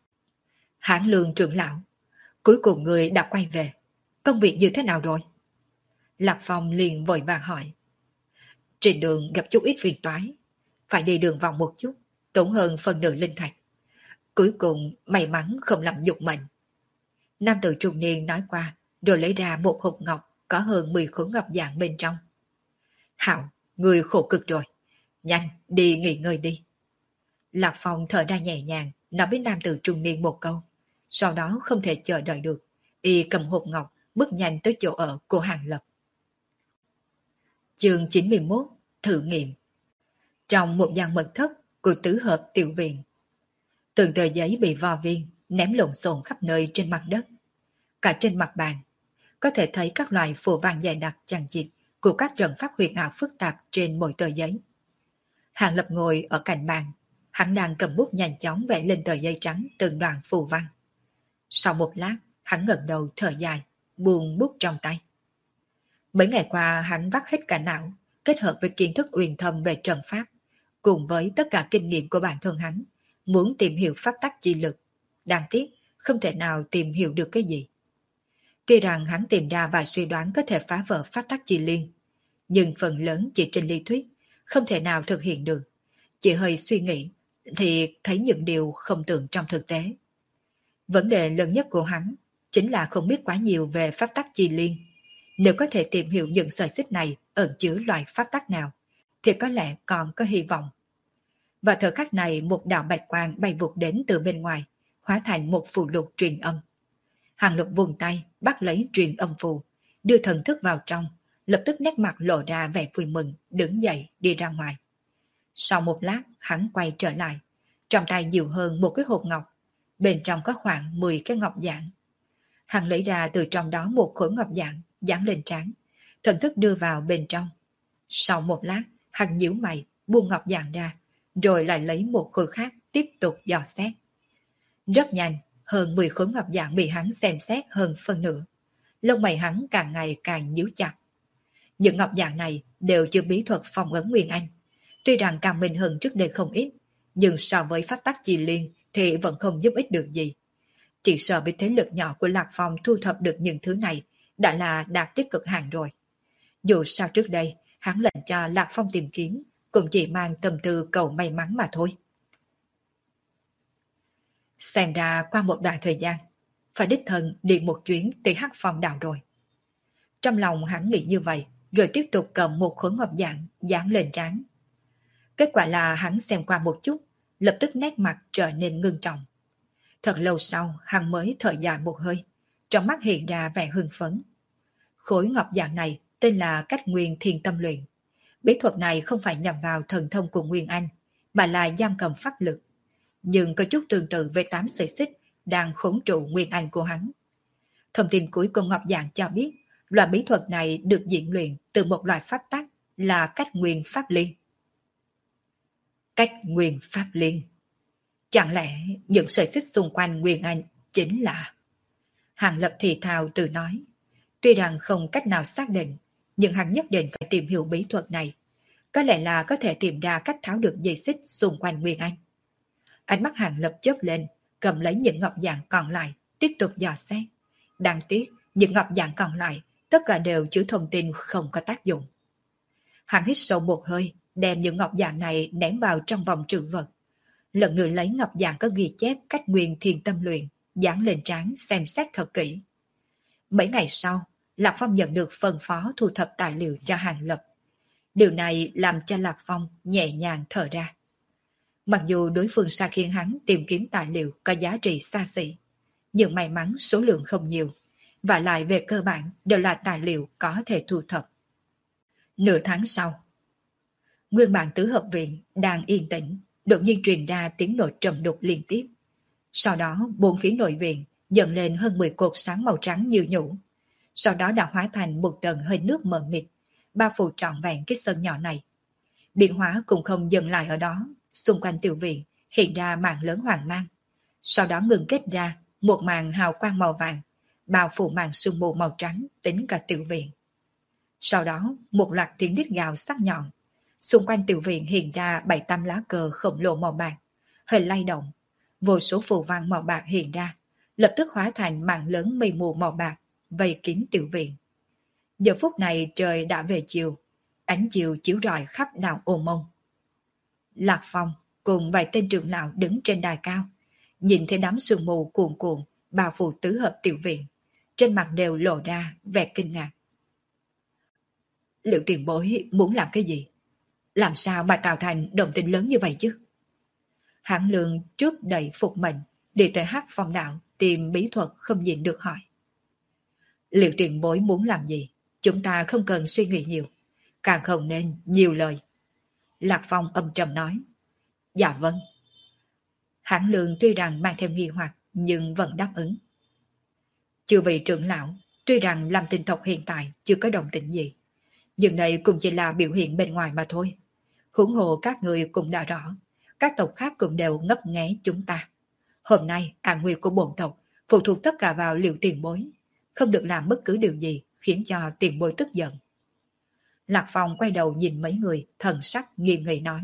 Hãn Lương trưởng lão, cuối cùng người đã quay về, công việc như thế nào rồi? Lạc Phong liền vội vàng hỏi. Trên đường gặp chút ít phiền toái, phải đi đường vòng một chút, tốn hơn phần nửa linh thạch. Cuối cùng may mắn không làm nhục mệnh. Nam tử trung niên nói qua, rồi lấy ra một hộp ngọc có hơn 10 khối ngọc dạng bên trong. Hảo, người khổ cực rồi. Nhanh, đi nghỉ ngơi đi. Lạc Phong thở ra nhẹ nhàng, nói với nam tử trung niên một câu. Sau đó không thể chờ đợi được, y cầm hộp ngọc, bước nhanh tới chỗ ở của Hàng Lập. Chương 91, thử nghiệm. Trong một gian mật thất của tứ hợp tiểu viện, từng tờ giấy bị vo viên, ném lộn xộn khắp nơi trên mặt đất. Cả trên mặt bàn, có thể thấy các loại phù văn dày đặc chằng chịt của các trận pháp huyền ảo phức tạp trên mỗi tờ giấy. Hàng Lập ngồi ở cạnh bàn, hắn đang cầm bút nhanh chóng vẽ lên tờ giấy trắng từng đoạn phù văn. Sau một lát, hắn ngẩng đầu thở dài, buông bút trong tay. Mấy ngày qua hắn vắt hết cả não, kết hợp với kiến thức uyên thâm về trận pháp, cùng với tất cả kinh nghiệm của bản thân hắn, muốn tìm hiểu pháp tắc chi lực. Đáng tiếc, không thể nào tìm hiểu được cái gì. Tuy rằng hắn tìm ra vài suy đoán có thể phá vỡ pháp tắc chi liên, nhưng phần lớn chỉ trên lý thuyết, không thể nào thực hiện được. Chỉ hơi suy nghĩ, thì thấy những điều không tưởng trong thực tế. Vấn đề lớn nhất của hắn chính là không biết quá nhiều về pháp tắc chi liên. Nếu có thể tìm hiểu những sợi xích này ẩn chứa loại pháp tắc nào, thì có lẽ còn có hy vọng. Và thời khắc này một đạo bạch quang bay vụt đến từ bên ngoài, hóa thành một phù lục truyền âm. Hàng Lập vùng tay, bắt lấy truyền âm phù, đưa thần thức vào trong, lập tức nét mặt lộ ra vẻ vui mừng, đứng dậy đi ra ngoài. Sau một lát, hắn quay trở lại, trong tay nhiều hơn một cái hộp ngọc, bên trong có khoảng 10 cái ngọc giản. Hắn lấy ra từ trong đó một khối ngọc giản, dán lên trán, thần thức đưa vào bên trong. Sau một lát, hắn nhíu mày, buông ngọc giản ra, rồi lại lấy một khối khác tiếp tục dò xét. Rất nhanh, hơn 10 khối ngọc giản bị hắn xem xét hơn phân nửa. Lông mày hắn càng ngày càng nhíu chặt. Những ngọc giản này đều chưa bí thuật phong ấn Nguyên Anh. Tuy rằng càng minh hơn trước đây không ít, nhưng so với pháp tắc chi liên thì vẫn không giúp ích được gì. Chỉ sợ với thế lực nhỏ của Lạc Phong thu thập được những thứ này đã là đạt tới cực hạn rồi. Dù sao trước đây, hắn lệnh cho Lạc Phong tìm kiếm, cũng chỉ mang tâm tư cầu may mắn mà thôi. Xem ra qua một đoạn thời gian, phải đích thân đi một chuyến tới Hắc Phong đảo rồi. Trong lòng hắn nghĩ như vậy, rồi tiếp tục cầm một khối ngọc dạng dán lên trán. Kết quả là hắn xem qua một chút, lập tức nét mặt trở nên ngưng trọng. Thật lâu sau, hắn mới thở dài một hơi, trong mắt hiện ra vẻ hưng phấn. Khối ngọc dạng này tên là Cách Nguyên Thiên Tâm Luyện. Bí thuật này không phải nhằm vào thần thông của Nguyên Anh, mà là giam cầm pháp lực. Nhưng có chút tương tự với 8 sợi xích đang khống trụ Nguyên Anh của hắn. Thông tin cuối cùng ngọc dạng cho biết, loại bí thuật này được diễn luyện từ một loại pháp tắc là Cách Nguyên Pháp Liên. Cách Nguyên Pháp Liên. Chẳng lẽ những sợi xích xung quanh Nguyên Anh chính là... Hàng Lập thì thào tự nói. Tuy rằng không cách nào xác định, nhưng hắn nhất định phải tìm hiểu bí thuật này. Có lẽ là có thể tìm ra cách tháo được dây xích xung quanh Nguyên Anh. Ánh mắt Hàng Lập chớp lên, cầm lấy những ngọc dạng còn lại, tiếp tục dò xét. Đáng tiếc, những ngọc dạng còn lại, tất cả đều chứa thông tin không có tác dụng. Hắn hít sâu một hơi, đem những ngọc dạng này ném vào trong vòng trữ vật. Lần nữa lấy ngọc dạng có ghi chép Cách Nguyên Thiên Tâm Luyện, dán lên trán xem xét thật kỹ. Mấy ngày sau, Lạc Phong nhận được phân phó thu thập tài liệu cho Hàng Lập. Điều này làm cho Lạc Phong nhẹ nhàng thở ra. Mặc dù đối phương sai khiến hắn tìm kiếm tài liệu có giá trị xa xỉ, nhưng may mắn số lượng không nhiều, và lại về cơ bản đều là tài liệu có thể thu thập. Nửa tháng sau, nguyên bản tứ hợp viện đang yên tĩnh, đột nhiên truyền ra tiếng nổ trầm đục liên tiếp. Sau đó, bốn phía nội viện dần lên hơn 10 cột sáng màu trắng như nhũ. Sau đó đã hóa thành một tầng hơi nước mờ mịt, bao phủ trọn vẹn cái sân nhỏ này. Biến hóa cũng không dừng lại ở đó, xung quanh tiểu viện hiện ra màn lớn hoàng mang. Sau đó ngừng kết ra một màn hào quang màu vàng, bao phủ màn sương mù màu trắng tính cả tiểu viện. Sau đó, một loạt tiếng rít gào sắc nhọn. Xung quanh tiểu viện hiện ra 7-8 lá cờ khổng lồ màu bạc, hơi lay động. Vô số phù văn màu bạc hiện ra, lập tức hóa thành màn lớn mây mù màu bạc, vây kín tiểu viện. Giờ phút này trời đã về chiều, ánh chiều chiếu rọi khắp đảo Ô Mông. Lạc Phong cùng vài tên trưởng lão đứng trên đài cao, nhìn thấy đám sương mù cuồn cuộn bao phủ tứ hợp tiểu viện, trên mặt đều lộ ra vẻ kinh ngạc. Liệu tiền bối muốn làm cái gì? Làm sao mà tạo thành động tĩnh lớn như vậy chứ? Hạng Lượng trước đầy phục mệnh đi tới Hắc Phong đảo tìm bí thuật không nhịn được hỏi. Liệu tiền bối muốn làm gì? Chúng ta không cần suy nghĩ nhiều, càng không nên nhiều lời. Lạc Phong âm trầm nói. Dạ vâng. Hạng Lượng tuy rằng mang theo nghi hoặc nhưng vẫn đáp ứng. Chư vị trưởng lão, tuy rằng làm tinh tộc hiện tại chưa có động tĩnh gì, nhưng đây cũng chỉ là biểu hiện bên ngoài mà thôi. Huống hồ các người cũng đã rõ, các tộc khác cũng đều ngấp nghé chúng ta. Hôm nay, an nguy của bổn tộc phụ thuộc tất cả vào Liệu tiền bối, không được làm bất cứ điều gì khiến cho tiền bối tức giận. Lạc Phong quay đầu nhìn mấy người, thần sắc nghiêm nghị nói.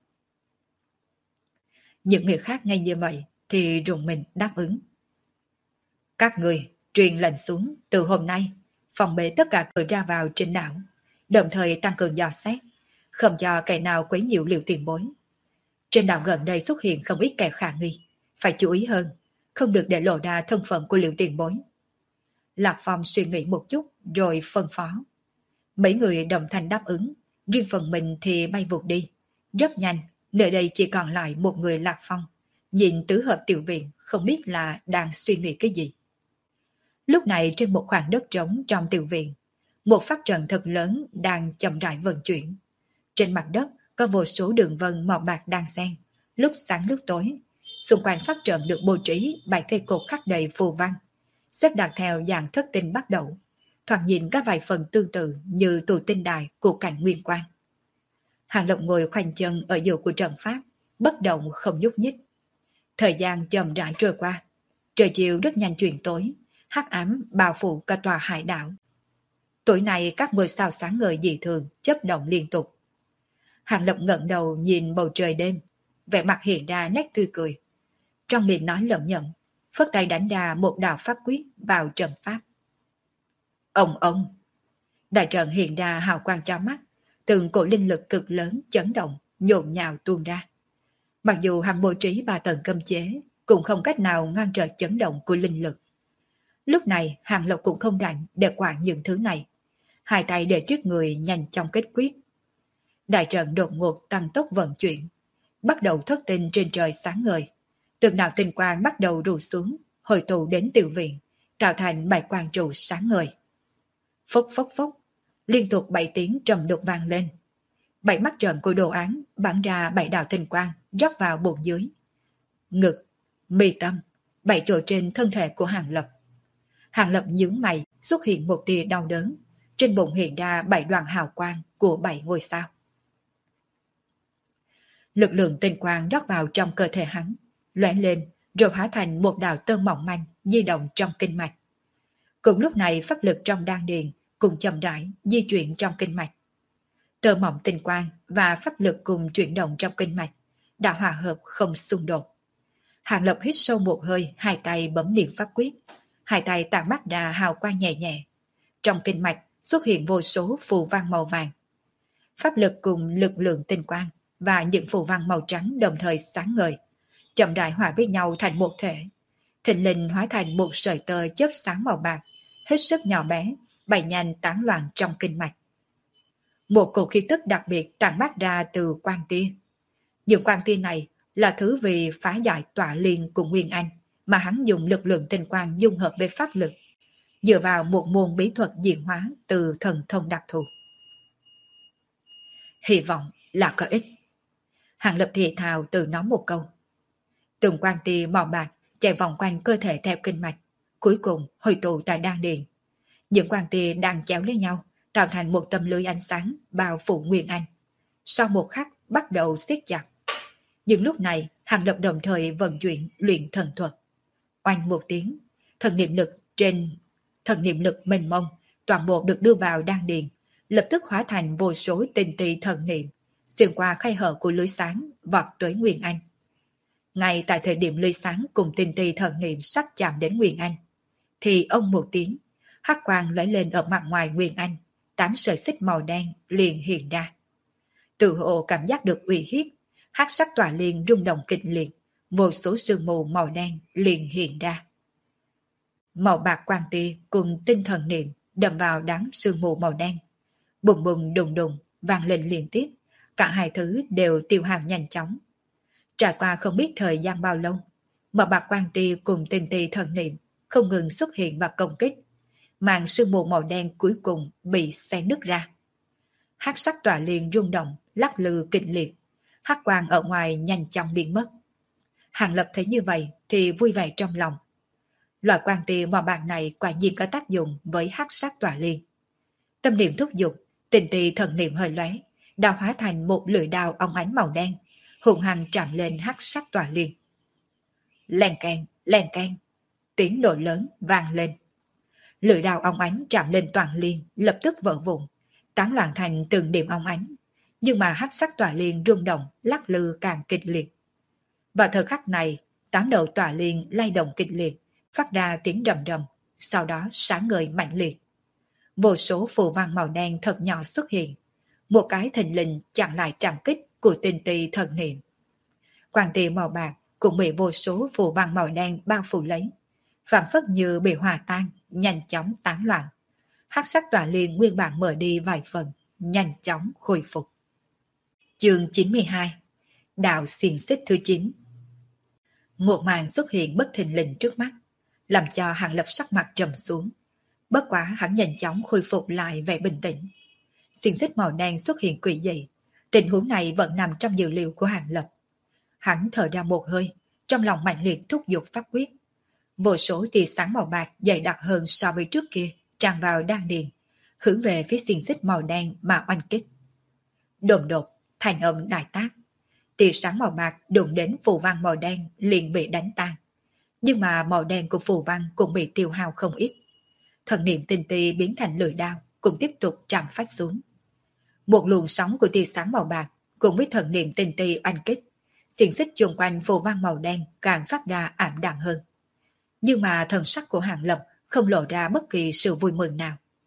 Những người khác ngay như vậy thì rùng mình đáp ứng. Các người truyền lệnh xuống, từ hôm nay phòng bế tất cả cửa ra vào trên đảo, đồng thời tăng cường dò xét, không cho kẻ nào quấy nhiễu Liệu tiền bối. Trên đảo gần đây xuất hiện không ít kẻ khả nghi, phải chú ý hơn, không được để lộ ra thân phận của Liệu tiền bối. Lạc Phong suy nghĩ một chút rồi phân phó. Mấy người đồng thanh đáp ứng, riêng phần mình thì bay vụt đi. Rất nhanh, nơi đây chỉ còn lại một người Lạc Phong, nhìn tứ hợp tiểu viện không biết là đang suy nghĩ cái gì. Lúc này trên một khoảng đất trống trong tiểu viện, một pháp trận thật lớn đang chậm rãi vận chuyển. Trên mặt đất có vô số đường vân màu bạc đang xen, lúc sáng lúc tối. Xung quanh pháp trận được bố trí 7 cây cột khắc đầy phù văn, xếp đặt theo dạng thất tinh bắt đầu, thoạt nhìn các vài phần tương tự như tụ tinh đài của cảnh Nguyên Quang. Hàng Lập ngồi khoanh chân ở giữa của trận pháp, bất động không nhúc nhích. Thời gian chậm rãi trôi qua, trời chiều rất nhanh chuyển tối, hắc ám bao phủ cả tòa hải đảo. Tối nay các ngôi sao sáng ngời dị thường chớp động liên tục. Hàng Lập ngẩng đầu nhìn bầu trời đêm, vẻ mặt hiện ra nét tươi cười. Trong miệng nói lẩm nhẩm, phất tay đánh ra một đạo pháp quyết vào trận pháp. Ông, Đại trận hiện ra hào quang chói mắt, từng cổ linh lực cực lớn chấn động, nhộn nhạo tuôn ra. Mặc dù hắn bố trí 3 tầng cấm chế, cũng không cách nào ngăn trở chấn động của linh lực. Lúc này, Hàng Lập cũng không rảnh để quản những thứ này. Hai tay để trước người nhanh chóng kết quyết. Đại trận đột ngột tăng tốc vận chuyển, bắt đầu thất tinh trên trời sáng ngời. Từng đạo tinh quang bắt đầu rủ xuống, hội tụ đến tiểu viện, tạo thành 7 quang trụ sáng ngời. Phốc phốc phốc, liên tục 7 tiếng trầm đục vang lên. 7 mắt trận của đồ án bắn ra 7 đạo tinh quang rót vào bụng dưới. Ngực, mi tâm, 7 chỗ trên thân thể của Hàng Lập. Hàng Lập nhướng mày, xuất hiện một tia đau đớn. Trên bụng hiện ra 7 đoàn hào quang của 7 ngôi sao. Lực lượng tinh quang rót vào trong cơ thể hắn, lóe lên rồi hóa thành một đạo tơ mỏng manh di động trong kinh mạch. Cùng lúc này pháp lực trong đan điền cùng chậm rãi di chuyển trong kinh mạch. Tơ mỏng tinh quang và pháp lực cùng chuyển động trong kinh mạch đã hòa hợp không xung đột. Hàng Lập hít sâu một hơi, hai tay bấm niệm pháp quyết, hai tay tản mắt ra hào quang nhẹ nhẹ. Trong kinh mạch xuất hiện vô số phù văn màu vàng. Pháp lực cùng lực lượng tinh quang và những phù văn màu trắng đồng thời sáng ngời, chậm rãi hòa với nhau thành một thể. Thịnh linh hóa thành một sợi tơ chớp sáng màu bạc, hết sức nhỏ bé, bay nhanh tán loạn trong kinh mạch. Một cổ khí tức đặc biệt tản mát ra từ quang tia. Những quang tia này là thứ vì phá giải tỏa liên cùng Nguyên Anh mà hắn dùng lực lượng tinh quang dung hợp với pháp lực, dựa vào một môn bí thuật diễn hóa từ thần thông đặc thù. Hy vọng là có ích. Hàng Lập thì thào tự nói một câu. Từng quang tia màu bạc chạy vòng quanh cơ thể theo kinh mạch, cuối cùng hội tụ tại đan điền. Những quang tia đang chéo lấy nhau, tạo thành một tấm lưới ánh sáng bao phủ Nguyên Anh. Sau một khắc bắt đầu siết chặt. Nhưng lúc này Hàng Lập đồng thời vận chuyển luyện thần thuật. Oanh một tiếng, thần niệm lực mênh mông toàn bộ được đưa vào đan điền, lập tức hóa thành vô số tinh tì thần niệm, xuyên qua khe hở của lưới sáng vọt tới Nguyên Anh. Ngay tại thời điểm lưới sáng cùng tinh tì thần niệm sắp chạm đến Nguyên Anh, thì ông một tiếng, hắc quang lóe lên ở mặt ngoài Nguyên Anh, 8 sợi xích màu đen liền hiện ra. Tự hộ cảm giác được uy hiếp, hắc sắc tỏa liên rung động kịch liệt, vô số sương mù màu đen liền hiện ra. Màu bạc quang tia cùng tinh thần niệm đâm vào đám sương mù màu đen, bùng bùng đùng đùng vang lên liên tiếp, cả hai thứ đều tiêu hao nhanh chóng. Trải qua không biết thời gian bao lâu, màu bạc quang tia cùng tinh tia thần niệm không ngừng xuất hiện và công kích, màn sương mù màu đen cuối cùng bị xé nứt ra. Hắc sắc tỏa liên rung động, lắc lư kịch liệt, hắc quang ở ngoài nhanh chóng biến mất. Hàng Lập thấy như vậy thì vui vẻ trong lòng. Loại quang tia màu bạc này quả nhiên có tác dụng với hắc sắc tỏa liên. Tâm niệm thúc giục, tinh tia thần niệm hơi lóe, đã hóa thành một lưỡi đao óng ánh màu đen, hùng hăng chạm lên hắc sắc tỏa liên. Len keng, tiếng nổ lớn vang lên. Lưỡi đao óng ánh chạm lên toàn liên, lập tức vỡ vụn, tán loạn thành từng điểm óng ánh. Nhưng mà hắc sắc tỏa liên rung động, lắc lư càng kịch liệt. Vào thời khắc này, 8 đầu tỏa liên lay động kịch liệt, phát ra tiếng rầm rầm, sau đó sáng ngời mạnh liệt. Vô số phù văn màu đen thật nhỏ xuất hiện, một cái thình lình chặn lại trảm kích của tinh tì thần niệm. Quang tia màu bạc cũng bị vô số phù văn màu đen bao phủ lấy, phảng phất như bị hòa tan, nhanh chóng tán loạn. Hắc sắc tỏa liên nguyên bản mở đi vài phần, nhanh chóng khôi phục. Chương 92. Đạo xiềng xích thứ 9. Một màn xuất hiện bất thình lình trước mắt, làm cho Hàng Lập sắc mặt trầm xuống. Bất quá hắn nhanh chóng khôi phục lại vẻ bình tĩnh. Xiềng xích màu đen xuất hiện quỷ dị, tình huống này vẫn nằm trong dự liệu của Hàng Lập. Hắn thở ra một hơi, trong lòng mạnh liệt thúc giục pháp quyết. Vô số tia sáng màu bạc dày đặc hơn so với trước kia tràn vào đan điền, hướng về phía xiềng xích màu đen mà oanh kích. Đột đột, thành âm đại tác. Tia sáng màu bạc đụng đến phù văn màu đen liền bị đánh tan. Nhưng mà màu đen của phù văn cũng bị tiêu hao không ít. Thần niệm tinh tì biến thành lưỡi đao cũng tiếp tục trảm phách xuống. Một luồng sóng của tia sáng màu bạc cùng với thần niệm tinh tì oanh kích, xiềng xích chung quanh phù văn màu đen càng phát ra ảm đạm hơn. Nhưng mà thần sắc của Hàng Lập không lộ ra bất kỳ sự vui mừng nào.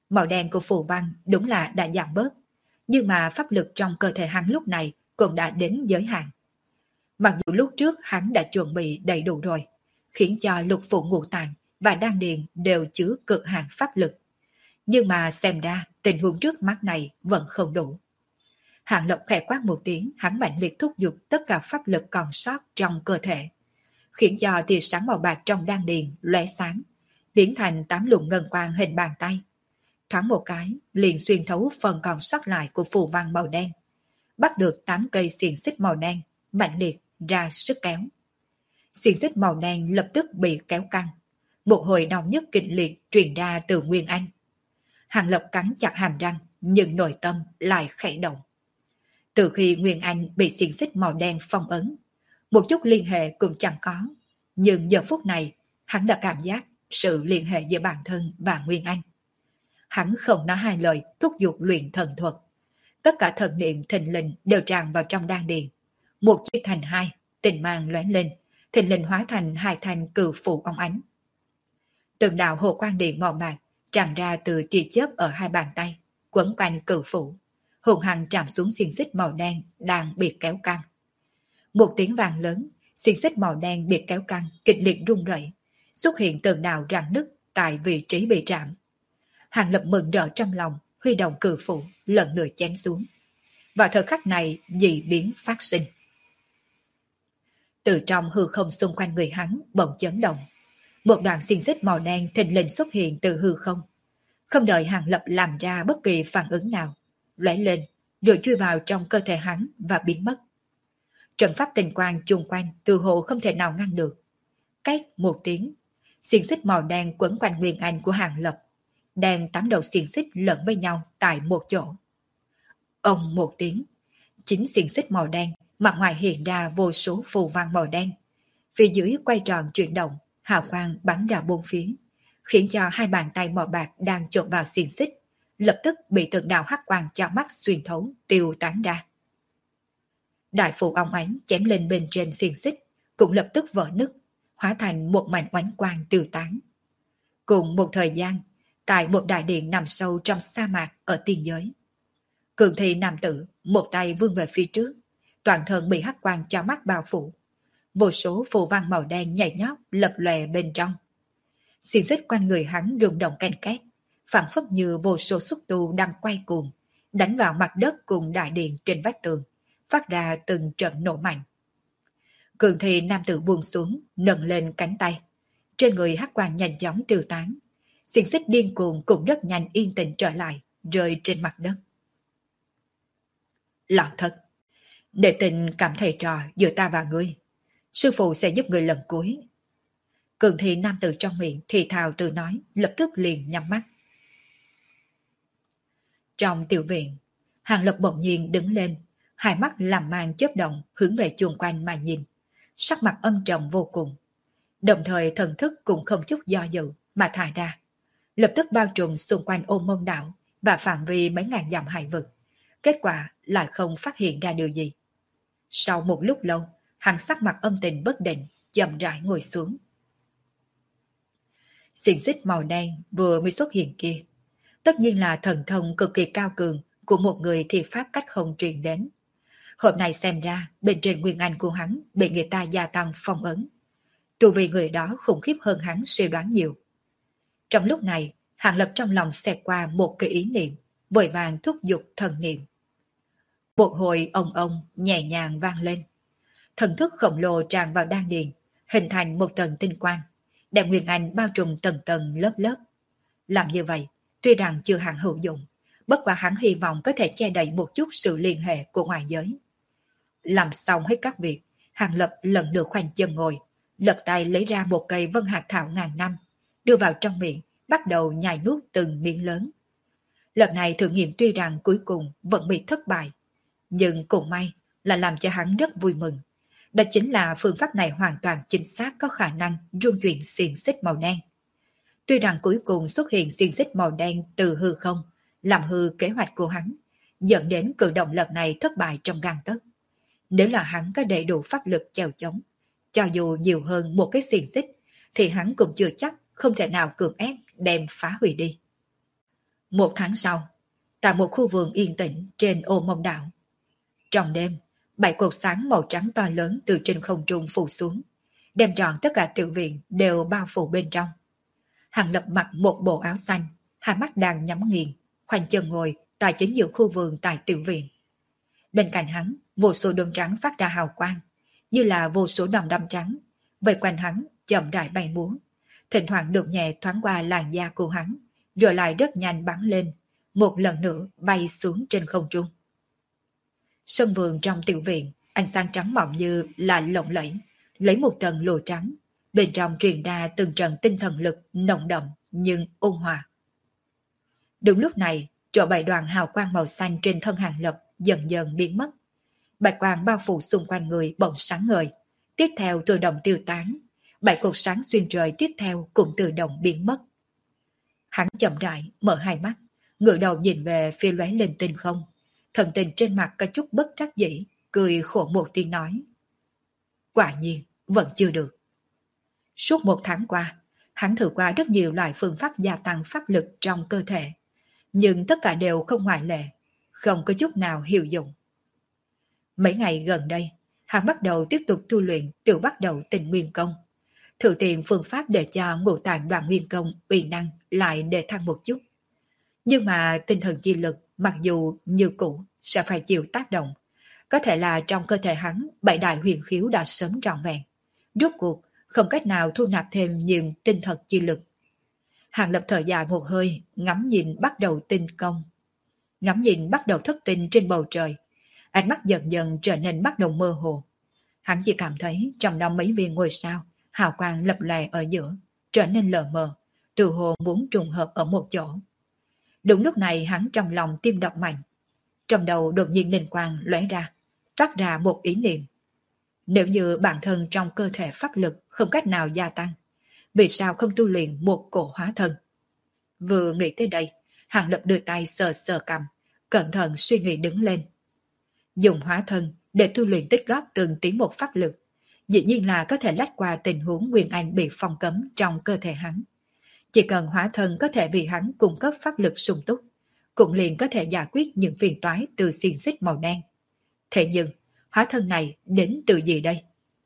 Màu đen của phù văn đúng là đã giảm bớt, nhưng mà pháp lực trong cơ thể hắn lúc này cũng đã đến giới hạn. Mặc dù lúc trước hắn đã chuẩn bị đầy đủ rồi, khiến cho lục phủ ngũ tạng và đan điền đều chứa cực hạn pháp lực. Nhưng mà xem ra tình huống trước mắt này vẫn không đủ. Hàng Lập khẽ quát một tiếng, hắn mạnh liệt thúc giục tất cả pháp lực còn sót trong cơ thể, khiến cho tia sáng màu bạc trong đan điền lóe sáng, biến thành 8 luồng ngân quang hình bàn tay. Thoáng một cái, liền xuyên thấu phần còn sót lại của phù văn màu đen, bắt được 8 cây xiềng xích màu đen, mạnh liệt ra sức kéo. Xiềng xích màu đen lập tức bị kéo căng, một hồi đau nhức kịch liệt truyền ra từ Nguyên Anh. Hàng Lập cắn chặt hàm răng, nhưng nội tâm lại khẽ động. Từ khi Nguyên Anh bị xiềng xích màu đen phong ấn, một chút liên hệ cũng chẳng có, nhưng giờ phút này hắn đã cảm giác sự liên hệ giữa bản thân và Nguyên Anh. Hắn không nói hai lời thúc giục luyện thần thuật. Tất cả thần niệm thình lình đều tràn vào trong đan điền. Một chia thành hai, tình mang lóe lên, thình lình hóa thành hai thanh cừu phụ óng ánh. Từng đạo hồ quang điện màu bạc tràn ra từ tia chớp ở hai bàn tay, quấn quanh cừu phụ, hùng hăng chạm xuống xiềng xích màu đen đang bị kéo căng. Một tiếng vang lớn, xiềng xích màu đen bị kéo căng, kịch liệt rung rẩy, xuất hiện từng đạo rạn nứt tại vị trí bị chạm. Hàng Lập mừng rỡ trong lòng, huy động cừu phụ lần nữa chém xuống. Vào thời khắc này, dị biến phát sinh. Từ trong hư không xung quanh người hắn bỗng chấn động. Một đoạn xiềng xích màu đen thình lình xuất hiện từ hư không. Không đợi Hàng Lập làm ra bất kỳ phản ứng nào, lóe lên, rồi chui vào trong cơ thể hắn và biến mất. Trận pháp tình quang chung quanh từ hồ không thể nào ngăn được. Cách một tiếng, xiềng xích màu đen quấn quanh Nguyên Anh của Hàng Lập, đem 8 đầu xiềng xích lẫn với nhau tại một chỗ. Ông một tiếng, chính xiềng xích màu đen, mặt ngoài hiện ra vô số phù văn màu đen. Phía dưới quay tròn chuyển động, hào quang bắn ra bốn phía, khiến cho hai bàn tay màu bạc đang chộp vào xiềng xích, lập tức bị từng đạo hắc quang cho mắt xuyên thấu, tiêu tán ra. Đại phù óng ánh chém lên bên trên xiềng xích, cũng lập tức vỡ nứt, hóa thành một mảnh oánh quang tiêu tán. Cùng một thời gian, tại một đại điện nằm sâu trong sa mạc ở tiên giới, cường thị nam tử một tay vươn về phía trước, toàn thân bị hắc quang cho mắt bao phủ, vô số phù văn màu đen nhảy nhót lập lòe bên trong. Xiềng xích quanh người hắn rung động ken két, phảng phất như vô số xúc tu đang quay cuồng, đánh vào mặt đất cùng đại điện trên vách tường, phát ra từng trận nổ mạnh. Cường thị nam tử buông xuống, nâng lên cánh tay, trên người hắc quang nhanh chóng tiêu tán, xiềng xích điên cuồng cũng rất nhanh yên tĩnh trở lại, rơi trên mặt đất. Loạn thật, để tình cảm thầy trò giữa ta và ngươi, sư phụ sẽ giúp người lần cuối. Cường thị nam tử trong miệng thì thào tự nói, lập tức liền nhắm mắt. Trong tiểu viện, Hàng Lập bỗng nhiên đứng lên, hai mắt làm mang chớp động hướng về chuồng quanh mà nhìn, sắc mặt âm trầm vô cùng. Đồng thời thần thức cũng không chút do dự mà thải ra, lập tức bao trùm xung quanh Ôn Môn đảo và phạm vi mấy ngàn dặm hải vực. Kết quả lại không phát hiện ra điều gì. Sau một lúc lâu, hắn sắc mặt âm tình bất định, chậm rãi ngồi xuống. Xiềng xích màu đen vừa mới xuất hiện kia, tất nhiên là thần thông cực kỳ cao cường của một người thi pháp cách không truyền đến. Hôm nay xem ra, bên trên Nguyên Anh của hắn bị người ta gia tăng phong ấn. Tu vì người đó khủng khiếp hơn hắn suy đoán nhiều. Trong lúc này, Hàng Lập trong lòng xẹt qua một cái ý niệm, vội vàng thúc giục thần niệm. Một hồi ông nhẹ nhàng vang lên. Thần thức khổng lồ tràn vào đan điền, hình thành một tầng tinh quang, đem Nguyên Anh bao trùm tầng tầng lớp lớp. Làm như vậy, tuy rằng chưa hẳn hữu dụng, bất quá hắn hy vọng có thể che đậy một chút sự liên hệ của ngoại giới. Làm xong hết các việc, Hàng Lập lần lượt khoanh chân ngồi, lật tay lấy ra một cây vân hạt thảo ngàn năm, đưa vào trong miệng, bắt đầu nhai nuốt từng miếng lớn. Lần này thử nghiệm tuy rằng cuối cùng vẫn bị thất bại, nhưng cũng may là làm cho hắn rất vui mừng. Đó chính là phương pháp này hoàn toàn chính xác có khả năng rung chuyển xiềng xích màu đen. Tuy rằng cuối cùng xuất hiện xiềng xích màu đen từ hư không, làm hư kế hoạch của hắn, dẫn đến cử động lần này thất bại trong gang tấc. Nếu là hắn có đầy đủ pháp lực chèo chống, cho dù nhiều hơn một cái xiềng xích, thì hắn cũng chưa chắc không thể nào cưỡng ép đem phá hủy đi. Một tháng sau, tại một khu vườn yên tĩnh trên Ô Mông Đảo, trong đêm, 7 cột sáng màu trắng to lớn từ trên không trung phủ xuống, đem trọn tất cả tiểu viện đều bao phủ bên trong. Hàng Lập mặc một bộ áo xanh, hai mắt đang nhắm nghiền, khoanh chân ngồi tại chính giữa khu vườn tại tiểu viện. Bên cạnh hắn, vô số đom trắng phát ra hào quang, như là vô số đom đóm trắng, vây quanh hắn chậm rãi bay múa, thỉnh thoảng được nhẹ thoáng qua làn da của hắn, rồi lại rất nhanh bắn lên, một lần nữa bay xuống trên không trung. Sân vườn trong tiểu viện, ánh sáng trắng mỏng như là lộng lẫy, lấy một tầng lụa trắng, bên trong truyền ra từng trận tinh thần lực nồng đậm nhưng ôn hòa. Đúng lúc này, chỗ 7 đoàn hào quang màu xanh trên thân Hàng Lập dần dần biến mất. Bạch quang bao phủ xung quanh người bỗng sáng ngời, tiếp theo tự động tiêu tán, 7 cột sáng xuyên trời tiếp theo cũng tự động biến mất. Hắn chậm rãi mở hai mắt, ngửa đầu nhìn về phía lóe lên tinh không, thần tình trên mặt có chút bất đắc dĩ, cười khổ một tiếng nói: quả nhiên vẫn chưa được. Suốt 1 tháng qua, hắn thử qua rất nhiều loại phương pháp gia tăng pháp lực trong cơ thể, nhưng tất cả đều không ngoại lệ, không có chút nào hiệu dụng. Mấy ngày gần đây, hắn bắt đầu tiếp tục tu luyện tự bắt đầu Tình Nguyên Công, thử tìm phương pháp để cho ngũ tạng đoạn nguyên công uy năng lại để thăng một chút. Nhưng mà tinh thần chi lực mặc dù như cũ sẽ phải chịu tác động, có thể là trong cơ thể hắn 7 đại huyền khiếu đã sớm trọn vẹn, rốt cuộc không cách nào thu nạp thêm nhiều tinh thần chi lực. Hàng Lập thở dài một hơi, ngắm nhìn bắt đầu tinh công, ngắm nhìn bắt đầu thất tinh trên bầu trời, ánh mắt dần dần trở nên bắt đầu mơ hồ. Hắn chỉ cảm thấy trong đó mấy viên ngôi sao hào quang lập lòe ở giữa, trở nên lờ mờ, từ hồ muốn trùng hợp ở một chỗ. Đúng lúc này hắn trong lòng tim đập mạnh, trong đầu đột nhiên linh quang lóe ra, toát ra một ý niệm. Nếu như bản thân trong cơ thể pháp lực không cách nào gia tăng, vì sao không tu luyện một cổ hóa thân? Vừa nghĩ tới đây, Hàng Lập đưa tay sờ sờ cằm, cẩn thận suy nghĩ đứng lên. Dùng hóa thân để tu luyện tích góp từng tí một pháp lực, dĩ nhiên là có thể lách qua tình huống Nguyên Anh bị phong cấm trong cơ thể hắn. Chỉ cần hóa thân có thể vì hắn cung cấp pháp lực sung túc, cũng liền có thể giải quyết những phiền toái từ xiềng xích màu đen. Thế nhưng, hóa thân này đến từ gì đây?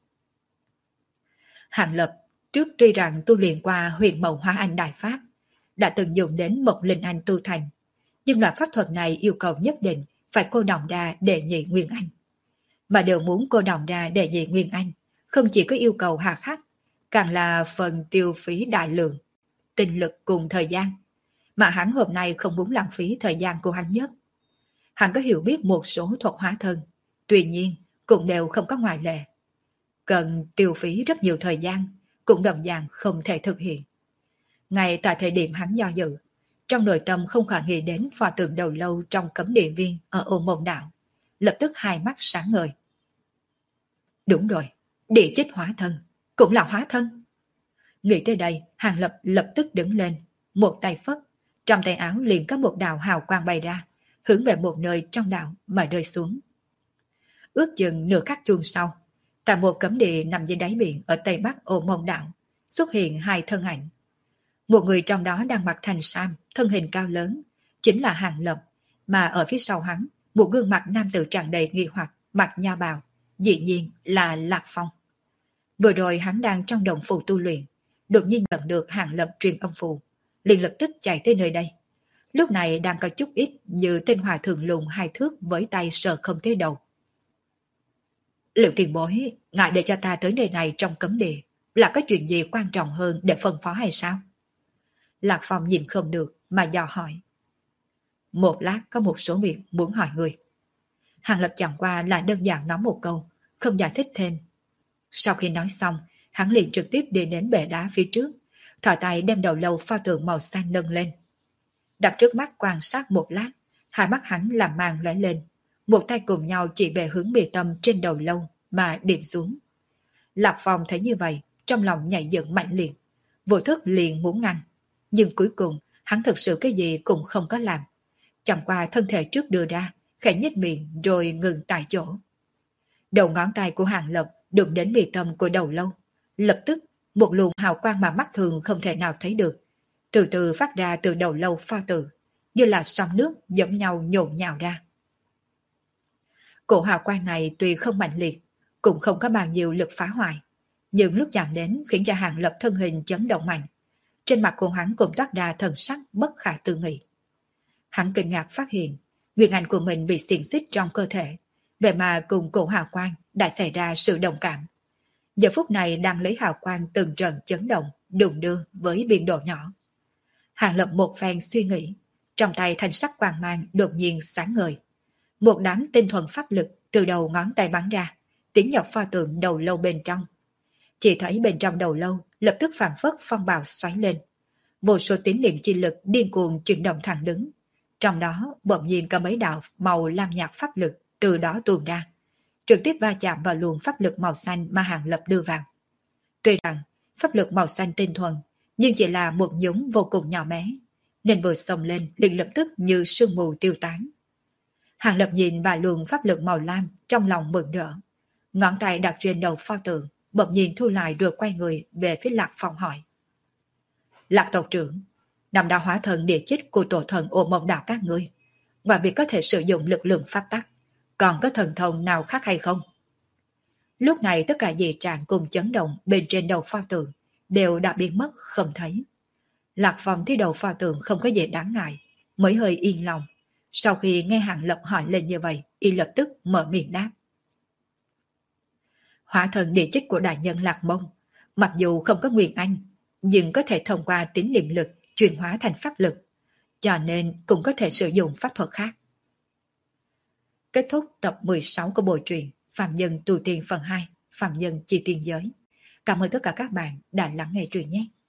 Hàng Lập trước tuy rằng tu luyện qua Huyền Mậu Hóa Anh Đại Pháp, đã từng dùng đến Mộc Linh Anh tu thành, nhưng loại pháp thuật này yêu cầu nhất định phải cô đọng ra đệ nhị Nguyên Anh. Mà đều muốn cô đọng ra đệ nhị Nguyên Anh, không chỉ có yêu cầu hà khắc, càng là phần tiêu phí đại lượng, tinh lực cùng thời gian, mà hắn hôm nay không muốn lãng phí thời gian của hắn nhất. Hắn có hiểu biết một số thuật hóa thân, tuy nhiên cũng đều không có ngoại lệ. Cần tiêu phí rất nhiều thời gian, cũng đồng dạng không thể thực hiện. Ngay tại thời điểm hắn do dự, trong nội tâm không khỏi nghĩ đến pho tượng đầu lâu trong cấm địa viên ở Ô Môn Đảo, lập tức hai mắt sáng ngời. Đúng rồi, địa chích hóa thân, cũng là hóa thân. Nghĩ tới đây, Hàng Lập lập tức đứng lên, một tay phất, trong tay áo liền có một đạo hào quang bay ra, hướng về một nơi trong đạo mà rơi xuống. Ước chừng nửa khắc chuông sau, tại một cấm địa nằm dưới đáy biển ở tây bắc Ô Môn Đảo, xuất hiện hai thân ảnh. Một người trong đó đang mặc thành sam, thân hình cao lớn, chính là Hàng Lập, mà ở phía sau hắn, một gương mặt nam tử tràn đầy nghi hoặc, mặc nha bào, dĩ nhiên là Lạc Phong. Vừa rồi hắn đang trong động phủ tu luyện, đột nhiên nhận được Hàng Lập truyền âm phù, liền lập tức chạy tới nơi đây. Lúc này đang có chút ít như tên hòa thượng lùn 2 thước với tay sờ không tới đầu. Liệu tiền bối, ngại để cho ta tới nơi này trong cấm địa, là có chuyện gì quan trọng hơn để phân phó hay sao? Lạc Phong nhìn không được mà dò hỏi. Một lát có một số việc muốn hỏi người. Hàng Lập chẳng qua là đơn giản nói một câu, không giải thích thêm. Sau khi nói xong, hắn liền trực tiếp đi đến bệ đá phía trước, thò tay đem đầu lâu pho tượng màu xanh nâng lên. Đặt trước mắt quan sát một lát, hai mắt hắn làm màn lóe lên, một tay cùng nhau chỉ về hướng bề tâm trên đầu lâu mà điểm xuống. Lạc Phong thấy như vậy, trong lòng nhảy dựng mạnh liệt, vô thức liền muốn ngăn, nhưng cuối cùng hắn thực sự cái gì cũng không có làm, chẳng qua thân thể trước đưa ra, khẽ nhếch miệng rồi ngừng tại chỗ. Đầu ngón tay của Hàng Lập đụng đến bề tâm của đầu lâu, lập tức một luồng hào quang mà mắt thường không thể nào thấy được, từ từ phát ra từ đầu lâu pho tượng, như là sóng nước giống nhau nhộn nhào ra. Cổ hào quang này tuy không mạnh liệt, cũng không có bao nhiêu lực phá hoại, nhưng lúc chạm đến khiến cho Hàng Lập thân hình chấn động mạnh. Trên mặt của hắn cũng toát ra thần sắc bất khả tư nghị. Hắn kinh ngạc phát hiện, nguyên anh của mình bị xiềng xích trong cơ thể, vậy mà cùng cổ hào quang đã xảy ra sự đồng cảm. Giờ phút này đang lấy hào quang từng trận chấn động, đùng đưa với biên độ nhỏ. Hàng Lập một phen suy nghĩ, trong tay thanh sắc quang mang đột nhiên sáng ngời. Một đám tinh thuần pháp lực từ đầu ngón tay bắn ra, tiến nhập pho tượng đầu lâu bên trong. Chỉ thấy bên trong đầu lâu lập tức phản phất phong bạo xoáy lên. Vô số tín niệm chi lực điên cuồng chuyển động thẳng đứng. Trong đó bỗng nhiên có mấy đạo màu lam nhạt pháp lực từ đó tuôn ra, trực tiếp va chạm vào luồng pháp lực màu xanh mà Hàng Lập đưa vào. Tuy rằng pháp lực màu xanh tinh thuần, nhưng chỉ là một nhúng vô cùng nhỏ bé, nên vừa xông lên liền lập tức như sương mù tiêu tán. Hàng Lập nhìn vào luồng pháp lực màu lam trong lòng mừng rỡ, ngón tay đặt trên đầu pho tượng, bỗng nhiên thu lại rồi quay người về phía Lạc Phong hỏi: Lạc tộc trưởng, năm đạo hóa thần địa chích của tổ thần Ô Mông đạo các ngươi, ngoài việc có thể sử dụng lực lượng pháp tắc, còn có thần thông nào khác hay không? Lúc này tất cả dị trạng cùng chấn động bên trên đầu pho tượng đều đã biến mất không thấy. Lạc Phong thấy đầu pho tượng không có gì đáng ngại, mới hơi yên lòng. Sau khi nghe Hàng Lập hỏi lên như vậy, y lập tức mở miệng đáp: Hóa thần địa chích của đại nhân Lạc Mông, mặc dù không có nguyên anh, nhưng có thể thông qua tín niệm lực chuyển hóa thành pháp lực, cho nên cũng có thể sử dụng pháp thuật khác. Kết thúc tập 16 của bộ truyện Phạm Nhân Tu Tiên phần 2, Phạm Nhân Chi Tiên Giới. Cảm ơn tất cả các bạn đã lắng nghe truyện nhé.